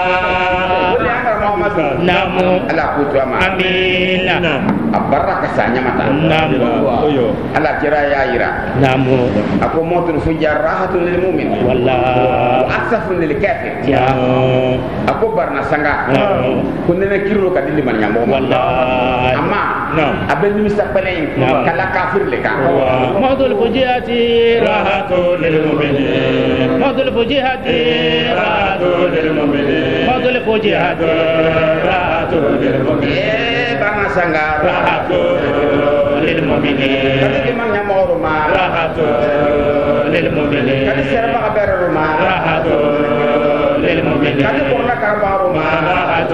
A: نعم الله كتب آمين أبرك سانيا متى نعم الله جرا يا إيرا نعم أكو موت الفجار راحة للمؤمن والله وأسف للكافر أكو برنا سانغا كنا نكيرو كدي من يامو والله أما أبن مستقبلين كلا كافر لك موت الفجار راحة للمؤمن موت الفجار راحة للمؤمن موت الفجار راحة للمؤمن برنا سانغا راحة للمؤمنين كذلك من يمر ما راحة للمؤمنين كذلك سرب عبر ما راحة للمؤمنين كذلك قرنا كربار ما راحة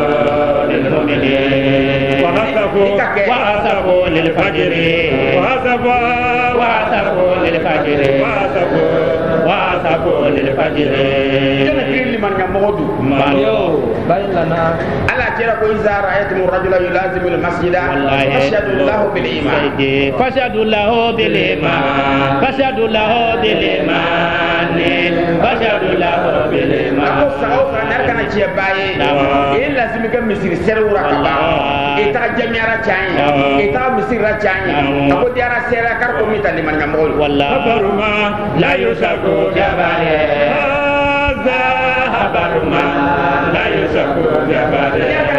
A: للمؤمنين وحسبوا للفجر وحسبوا للفجر وحسبوا للفجر كنا كل من يمر ما بين لنا على جرى إذا رأيتم الرجل يلازم المسجد فاشهدوا له بالإيمان فاشهدوا له بالإيمان فاشهدوا له بالإيمان فاشهدوا له بالإيمان أقول سأوف نركنا جباي إلا زمك مسير سرورا كبا إتا جميعا جاي إتا مسير جاي أقول ديارا سيرا كاركو ميتا لمن يمول والله لا يشكو جباي هذا خبر ما لا يشكو جباي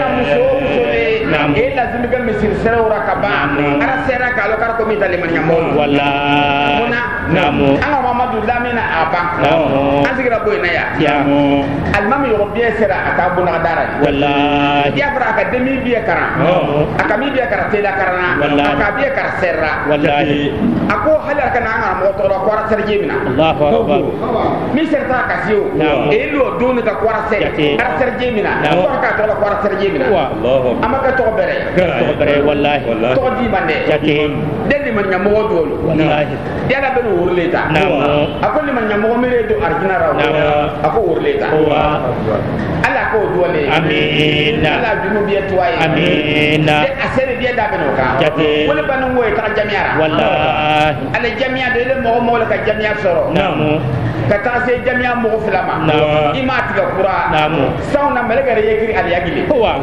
A: e lazimi ga misir sera ura kaba ara sera kalo kar ko mita liman yamol wallahi muna namu anga mamadu lamina aba asigira boyna ya almami yobiya sera atabuna dara wallahi ya fara ka demi biya kara akami biya kara tela karana akabiya kar sera wallahi ako halar kana anga mo to ko ara serje mina allahu akbar mi serta kasiyo e lo doni ka ko ara serje mina ko ka to ko ara serje mina wallahu amaka to bere wallahi to di bande jati deli man nyamo dolo wallahi dela ben wurleta akon man nyamo mere do arjina raw ako wurleta ala ko dole amin ala dunu biya tuwaye amin de asere biya da beno ka jati wala banu moy ta jamiara wallahi ala jamia de le mo la ka jamia soro ka ta se jamia mo filama imati ga qura sauna malaga yekri al yagili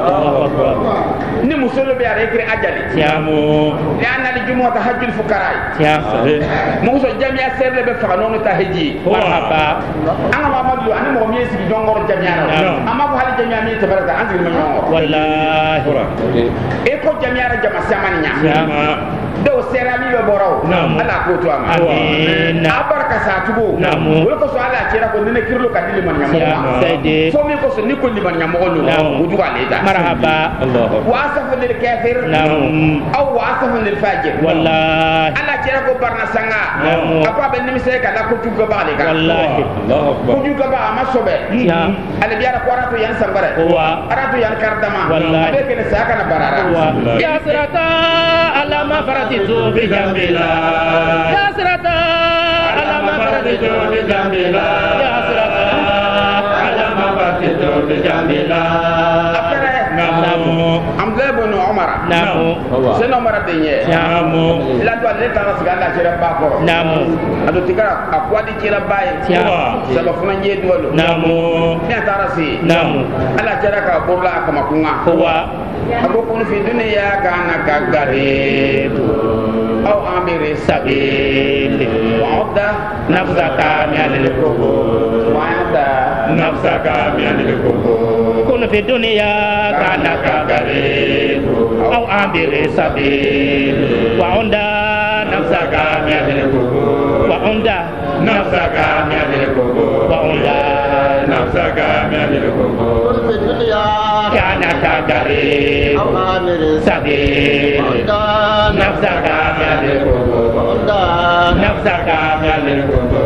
A: ni musolo be ara ekri ajali tiamu lianna li jumu tahajjul fuqara tiamu mo so jamia serle be fa non tahajji marhaba anga mamadu ani mo mi sigi jongor jamia amma ko hali jamia mi tabaraka anzi mi ngor wallahi e ko jamia ra jama samani nya do sera mi be boro ala ko to ama abarka sa tugo wala ko so ala cera ko ne kirlo ka dili man nyamo fo mi ko so ni ko li man nyamo no wudu ale da
B: marhaba Allah
A: wa asafu lil kafir aw wa asafu lil fajir
B: wallahi
A: ala cera ko barna sanga apa ben ni se ka la ko tugo ba le ka
B: wallahi Allahu akbar
A: ko tugo ba ma sobe ala biara ko rato yan sambare rato yan kardama be ke ne sa kana barara
B: ya sirata ala ma faratitu fi jambila ya sirata ala ma faratitu fi jambila ya sirata ala ma faratitu fi jambila
A: Amza ibn Umar sen Umar denye la do le ta rasga la cere ba ko ado tigara akwadi cere baye saba funa nye dolo ne ta rasi ala cere ka burla kama kunga abo kun fi dunya kana kagare aw amiri sabil wa udda nafsaka min al-kubur wa udda nafsaka min al-kubur
B: kun fi dunya kana kagare aw amiri sabil wa udda nafsaka min al-kubur wa udda nafsaka min al-kubur wa udda nafsaka min al-kubur fi dunya kana kagare aw amiri sabil nafsaka نفسك من الكبر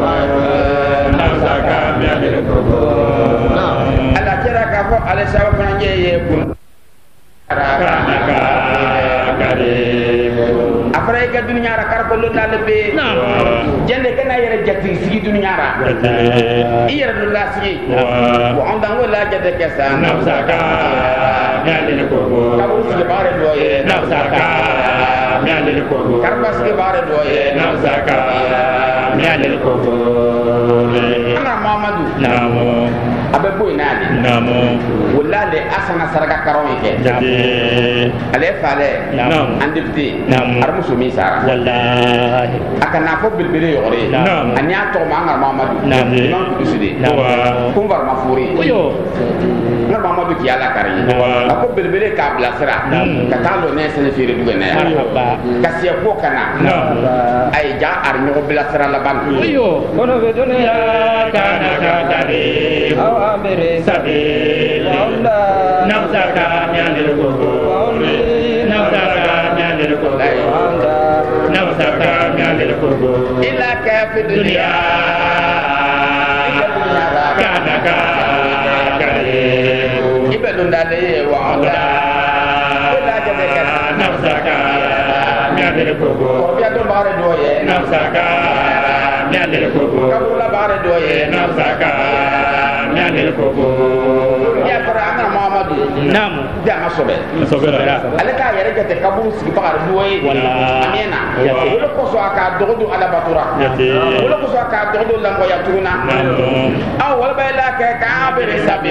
A: ala kira ka fo ala sawa fanje yekun après que dunya ra kar ko lonna lebe jende kana yere jatti sigi dunya ra iyere lulla sigi wa ondango la jade kesa
E: nafsaka min al-kubur
A: kabu sigi bare doye
E: nafsaka min al-kubur
A: karbas ke bare doye
E: nafsaka min al-kubur
A: ana mamadu
E: namo
A: abe boy nali
E: namo
A: wala le asana saraka karon ke ale fale andipti ar musumi sara
B: wallahi
A: akana fo bilbile yore anya to manga mamadu imam kuduside kum var mafuri
B: yo
A: ngar mamadu ki ala kari ako bilbile ka blasra ka talo ne sene fere dugene ka siya ko kana ay ja ar nyo blasra la ban
B: yo
C: kono be dunya
B: kana kadari
C: aw amiri
B: sabil
C: wala
B: nafsaka min al-kubur nafsaka min al-kubur nafsaka min al-kubur
A: ila ka fi dunya
B: kana kadari
A: ibadun dale wa ala ila jabe ka
B: nafsaka min al-kubur
A: ya do bare doye
B: nafsaka min al-kubur
A: kabula bare doye
B: nafsaka min al-kubur
A: ya fara ana mamadu
B: nam
A: da masobe ale ka yere jate kabul sigi bakar doye amena wala ko so aka dogodu ala batura wala ko so aka dogodu lambo ya tuna aw wala bay la ka kabir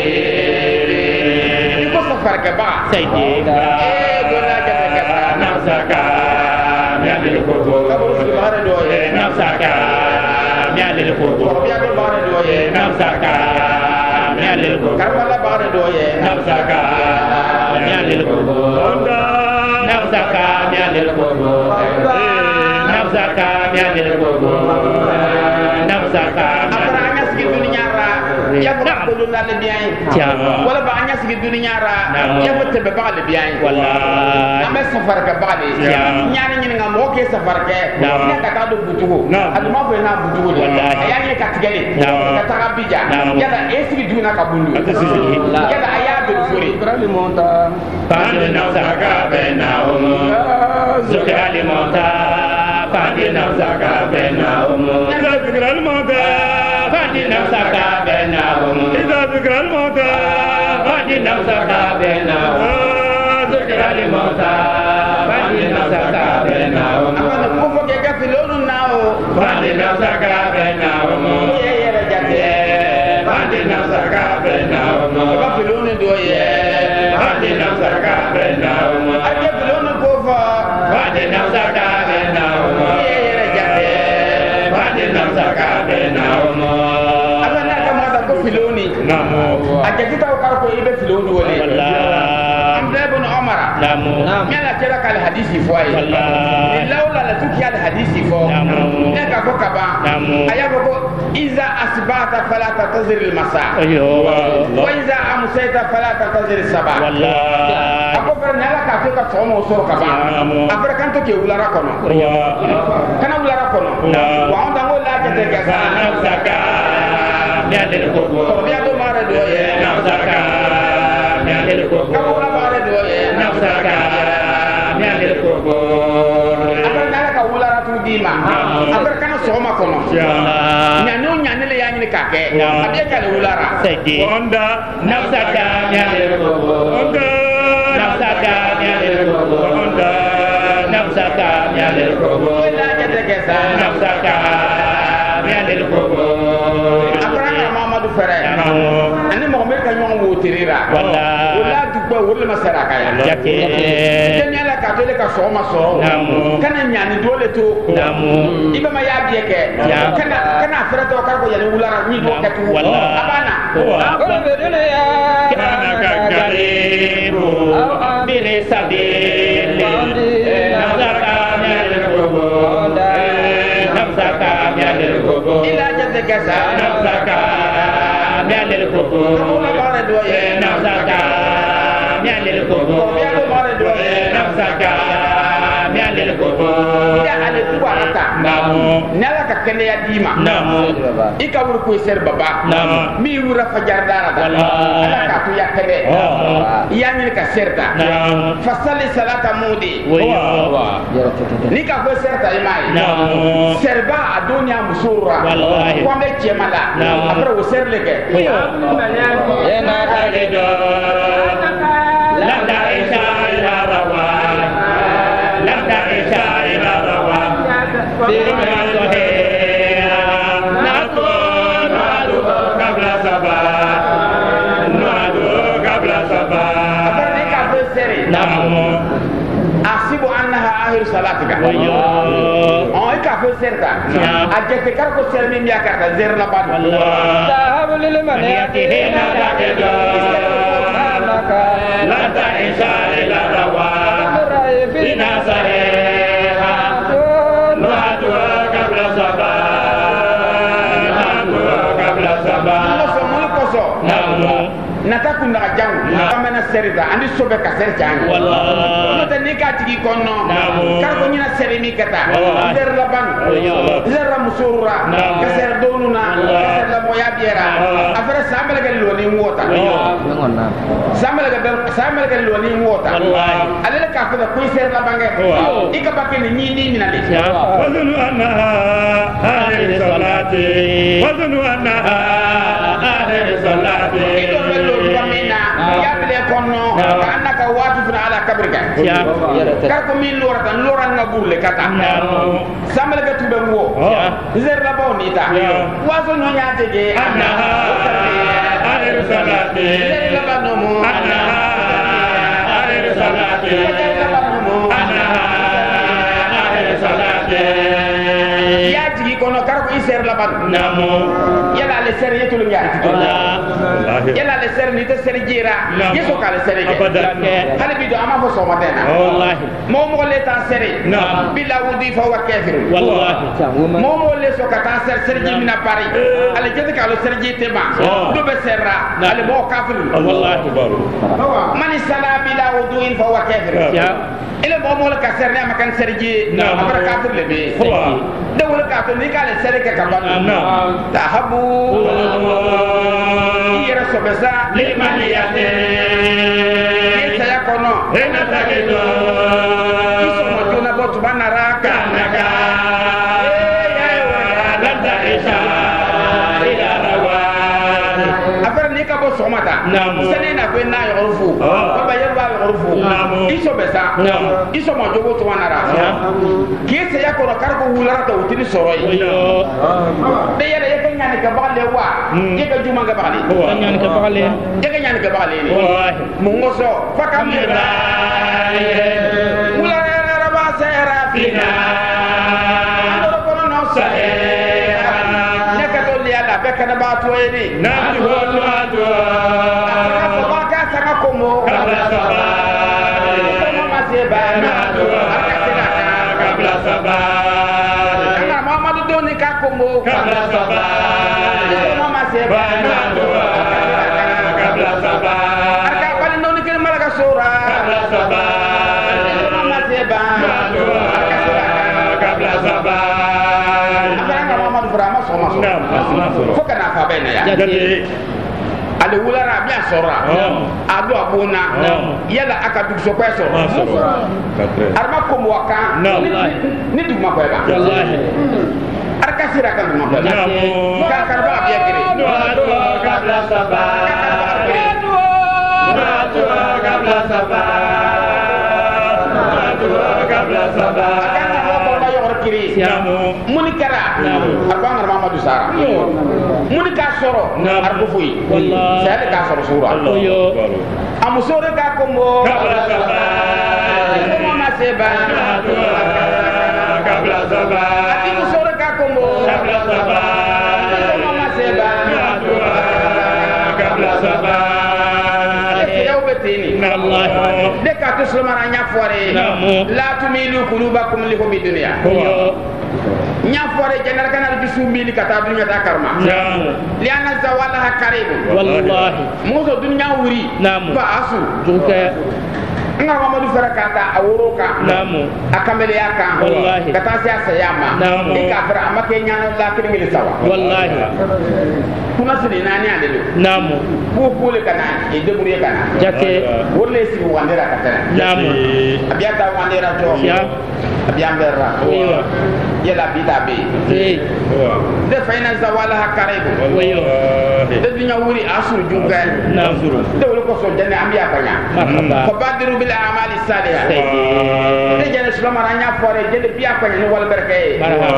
A: sabir ko so farka ba
B: saydi
A: do la jate ka
B: nafsaka min al-kubur
A: kabul sigi bakar doye
B: nafsaka min al-kubur
A: ya do bare doye
B: nafsaka min al-kubur
A: karbala bare doye
B: nafsaka min al-kubur nafsaka min al-kubur nafsaka min al-kubur nafsaka
A: aparanya segi dunia ra ya fara ko na le bien wala ba anya segi dunia ra ya fata be ba le bien
B: wallahi
A: ame safar ka ba le nyani nyini ngam o ke safar ke ya ka ta do butugo aduma fe na butugo
B: wallahi
A: ya ni ka tigale ka ta bija ya da esigi duna ka bundu ya da aya do furi
C: rali monta
B: fandi nafsaka bainahum zukra li mauta fandi nafsaka bainahum
E: ذكر الموتى
B: fandi nafsaka bainahum
E: إذا ذكر الموتى
B: fandi nafsaka bainahum zukra li mauta fandi nafsaka bainahum
A: amana ko fo ke ka filonu nao
B: fandi nafsaka bainahum
A: ye yere jate
B: fandi nafsaka bainahum
A: ka filonu do ye
B: fandi nafsaka bainahum
A: ake filonu ko fo
B: fandi nafsaka bainahum
A: ye yere jate
B: fandi nafsaka bainahum
A: amana ka ma da ko filoni
B: namo
A: ake kita ko ibe filonu wole
B: wallahi
A: amza ibn umar mais la kera kal hadisi fo ay lawla la tuki al hadisi fo ne ka ko kaba aya ko iza asbata fala tatazir al masa wa iza amsayta fala tatazir al sabah ako fer ne la ka to ka so mo so kaba après quand ke ulara kono kana ulara kono wa onda ngo la ke ke sa
E: Zaka miadel koko
A: biado mare do ye
E: Zaka miadel koko
A: kabura mare do ye
E: Zaka miadel koko
A: après na ka ulara tu dima après kana so ma kono nyano nyanele ya nyine ka ke abia ka ulara
E: Onda Zaka miadel koko Onda Zaka miadel koko Onda Zaka miadel koko
A: la ke ke sa
E: Zaka miadel koko
A: après Mamadou Ferre ani mo me ka nyon wo tirira wala du ba wala masara ka ya kenya la ka tole ka so ma so kana nyani dole to iba ma ya biye ke kana fere to ka ko ya wala ni do ka tu abana
B: ko be dole ya
E: kana ka garibu bile sabili nazaka miadel koko nazaka miadel koko
A: ila jate ka sa
E: nazaka miadel koko
A: wala bare do ye
E: nazaka miadel koko
A: biado mare do ye
E: nazaka miadel koko
A: ya ale tuba ata nala ka kene ya dima ika wur ko ser baba mi wura fajar dara da ala ka tu ya kene ya ni ka serta fasali salata mudi ni ka ko serta imai serba adunya musura ko me chemala apre wo serle ke
E: yana kaledo la da isha ila rawa la da isha ila rawa birma sohe nato nadu kabla saba nadu kabla saba
A: apre ni ka ko sere asibu annaha akhir salatika on ka ko serta ajete kar ko ser mi ya ka zer la bad
B: sahabu lil maniyati
E: hina da kedo la da isha ila rawa bina saheha nadu kabla saba nadu kabla saba
A: nata kunda jang amana serida andi sobe ka ser jang no te ni ka tigi konno kar ko nyina seri mi kata der la ban der la musurra ka ser donuna ka ser la moya biera afara sambal ga lo ni wota sambal ga lo ni wota alele ka ko ko ser la bange ika bakke ni ni minale
E: wazunu annaha ahir salati wazunu annaha ahir salati
A: ya bile konno annaka watufuna ala kabrika kar ko min lora nga bulle kata samal ga tube wo zer la bonita wazo no nyaate ge
E: annaha ahir salati
A: zer la banomo
E: annaha ahir salati annaha ahir salati
A: ya jigi kono kar ko iser la ban yala le ser yetul nyaati yala le ser ni te ser jira yeso ka le ser ge hali bi do ama fo so matena wallahi mo le ta ser bila wudi fa wa kafir wallahi mo le so ka ta ser ji mina pari ale jete ka le ser ji te ma do be serra ale mo kafir wallahi man sala bila wudi fa wa kafir ile mo le ka ser ne ma kan ser ji abara kafir le be de wala ka to ni ka le ser ke ka ban tahabu yera sobesa
E: limaniyate
A: saya kono
E: hena tagedo
A: iso mo jona botu banara
E: kanaka landa isha ila rawan
A: afar ni ka bo somata sene na be na yorfu baba yerba yorfu iso besa iso mo jogo to banara ki saya kono karko wulara to utini soroi de yere ye nyani ka balle wa ye ka juma ga balle
B: nyani ka balle
A: ye ka nyani ka balle ni mo ngoso fakam ni ba wulara raba sera
E: fina
A: ando kono no sahe ne ka to liala be kana ba to yeni
E: na di holu ado
A: ka sanga komo
E: kabla saba
A: doni ka kombo
E: kabla sabah
A: mama seba
E: kabla sabah
A: arka wali doni ke malaga sura
E: kabla sabah
A: mama seba
E: kabla sabah
A: abanga mama brama soma foka na fa bena ya
E: jadi
A: ale wulara biya sora adu abuna yala aka dug so kweso arma ko mwaka ni dug ma ko ba
B: wallahi
A: arka sira kan ma ko ka kan ba biya gire
E: kabla sabah kabla sabah kabla sabah
A: muni kara arba ngar Mamadou Sara muni ka soro arbu fuyi
B: wallahi
A: saya ka soro sura
B: yo
A: amusore ka kombo
E: kabla sabah
A: mama seba
E: kabla sabah
A: ati musore ka kombo
E: kabla sabah
A: mama seba
E: kabla sabah
A: ya ubetini
B: wallahi
A: de ka to sulmana nya fore la tumilu qulubakum li hubbi dunya nya fore jenar kana bi sumbi li kata dunya ta karma li anna zawalaha qaribun
B: wallahi
A: muso dunya wuri ba asu
B: dunka
A: nga Mamadou Fara kata aworo ka akamele yaka
B: wallahi
A: kata sia sayama ikafra amake nyano la kini sawa
B: wallahi
A: kuna sini nani adelo ko kole kana e deburiye kana
B: jake
A: wolle si wandera kata abiata wandera to abiambera yela bita be de fayna zawala hakaribu de dunya wuri asur junga de wala ko so janne ambiya kanya ko badiru bil a'mali salihah de jene sulama ranya fore de biya kanya ni wal barke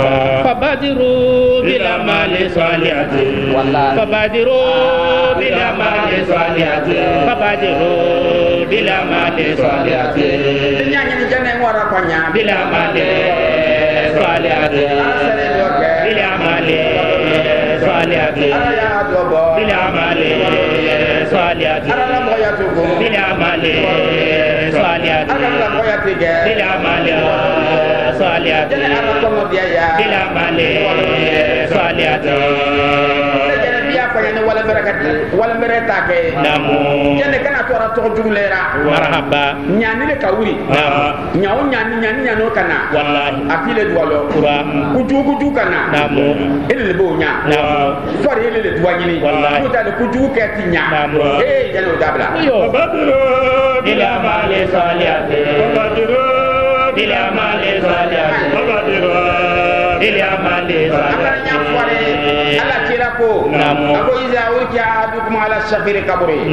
B: fabadiru bil a'mali salihah
A: wallahi
B: fabadiru bil a'mali salihah fabadiru bil a'mali salihah
A: de nyanya ni janne ngora kanya
B: bil a'mali salihah bil a'mali salihah bil a'mali salihah
A: ara mo ya to
B: bil a'mali salihah
A: ara mo ya tige
B: bil a'mali salihah
A: jene ara ko mo dia ya
B: bil a'mali salihah
A: jene biya ko ne wala barakat wala mereta ke jene kana to ra to jumlera
B: marhaba
A: nyani le kawuri nyaaw nyani no kana
B: wallahi
A: akile duwalo kuju kana ele le bo nya fori ele le duwanyini ko ta le kuju ke ti nya jene o dabla
E: badru
B: ila mali salihati
E: badru
B: ila mali salihati
E: badru
B: ila mali
A: salihati fori ala kira ko ako iza urki ahadukum ala shafiri kaburi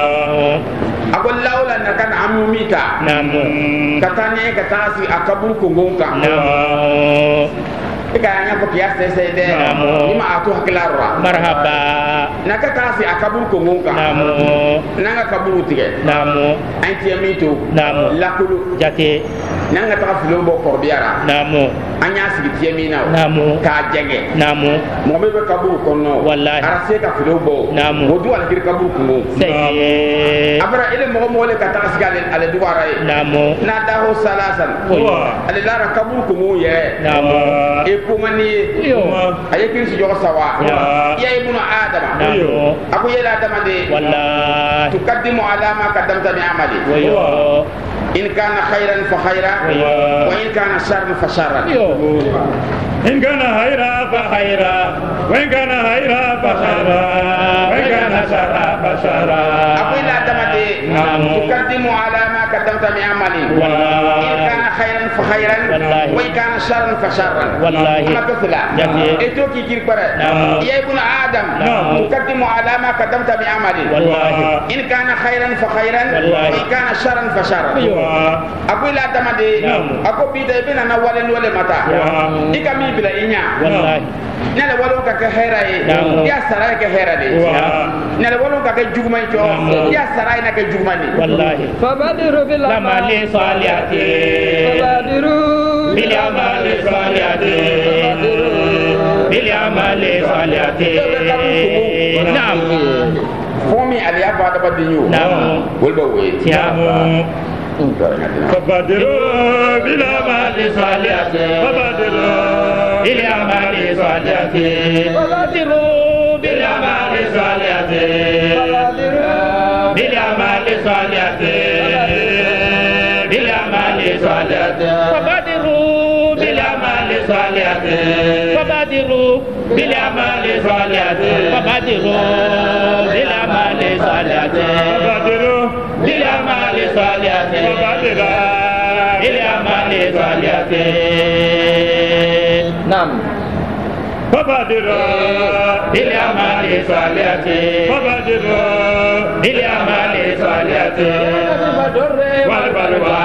A: ako laula na kan amumita katane katasi akabul kungunka ikanya ko piaste sede ima atu haklarra
B: marhaba
A: nakatasi akabul kungunka nanga kabulu tige anti amito lakulu
B: jake
A: nanga ta fulo bo korbiara anya sigi tiemina ka jege mo be kabulu konno
B: wallahi
A: arase ka fulo bo wodu ala kir kabulu kungu abra ile mo le katasi gale ale duwara na daho salasan ale lara kabulu kungu ye kumani ayekiri si jogo sawa ya ibnu adam aku yela adam de wallahi tukaddimu ala ma qaddamta bi amali in kana khairan fa khaira wa in kana sharran fa sharran
E: in kana khaira fa khaira wa in kana khaira fa khaira wa in kana sharra fa sharra
A: aku yela adam de tukaddimu ala ma qaddamta bi amali in kana khairan fa khairan wa in kana sharran fa sharran مثلا اتوكي كيربره يا ابن ادم تقدم على ما قدمت بعملي ان كان خيرا فخيرا وان كان شرا فشرا اقول لا تمدي اكو بيد بين انا ولا متى ديكامي بلا انيا والله نلا ولو كخيرا يا سراي كخيرا دي نلا ولو كجوما جو يا سراي نك جوماني والله
B: فبادروا بالعمل صالحات
A: فبادروا
B: بالعمل صالحات بالعمل صالحات نعم
A: fomi ali abada badinyo
B: نعم
A: wolba we
B: يا
E: فبادروا بالأعمال الصالحات فبادروا بالأعمال الصالحات فبادروا بالأعمال الصالحات بالأعمال الصالحات بالأعمال الصالحات فبادروا بالأعمال الصالحات فبادروا بالأعمال الصالحات فبادروا بالأعمال الصالحات فبادروا بالأعمال الصالحات فبادروا بالأعمال الصالحات
B: نعم
E: فبادروا بالأعمال الصالحات فبادروا بالأعمال الصالحات والبلوى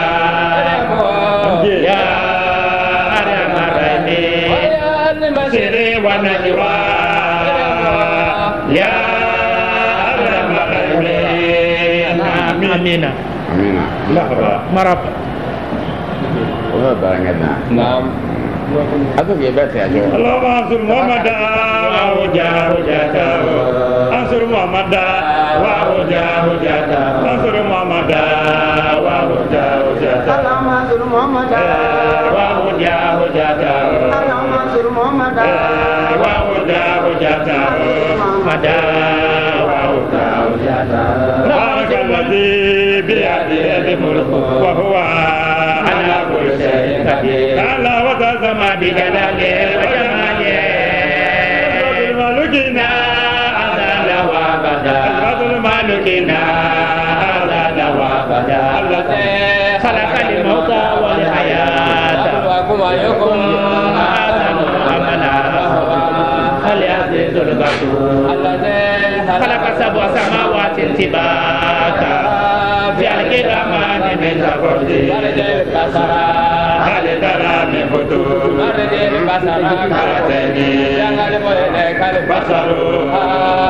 E: يا أرحم الراحمين سري ونجوى يا أرحم الراحمين آمين
A: Amina.
E: مرحبا
A: Ola barangana.
B: نعم
A: Ato ke bete ajo.
E: اللهم انصر محمدا ووجاه جاته انصر محمدا ووجاه جاته انصر محمدا ووجاه جاته
C: اللهم انصر محمدا
E: ووجاه جاته
C: اللهم انصر محمدا
E: ووجاه جاته محمدا ووجاه جاته بارك الذي بيده الملك وهو على كل شيء قدير تعالى وتزم بجلاله وجماله الملكنا أزال وابدا الملكنا أزال وابدا الذي خلق الموت والحياة
B: ويكون
E: آدم عملا العزيز الغفور
B: الذي
E: خلق سبع سماوات طباقا في الكرمان من تفردي هل ترى من فتور هاتين بصر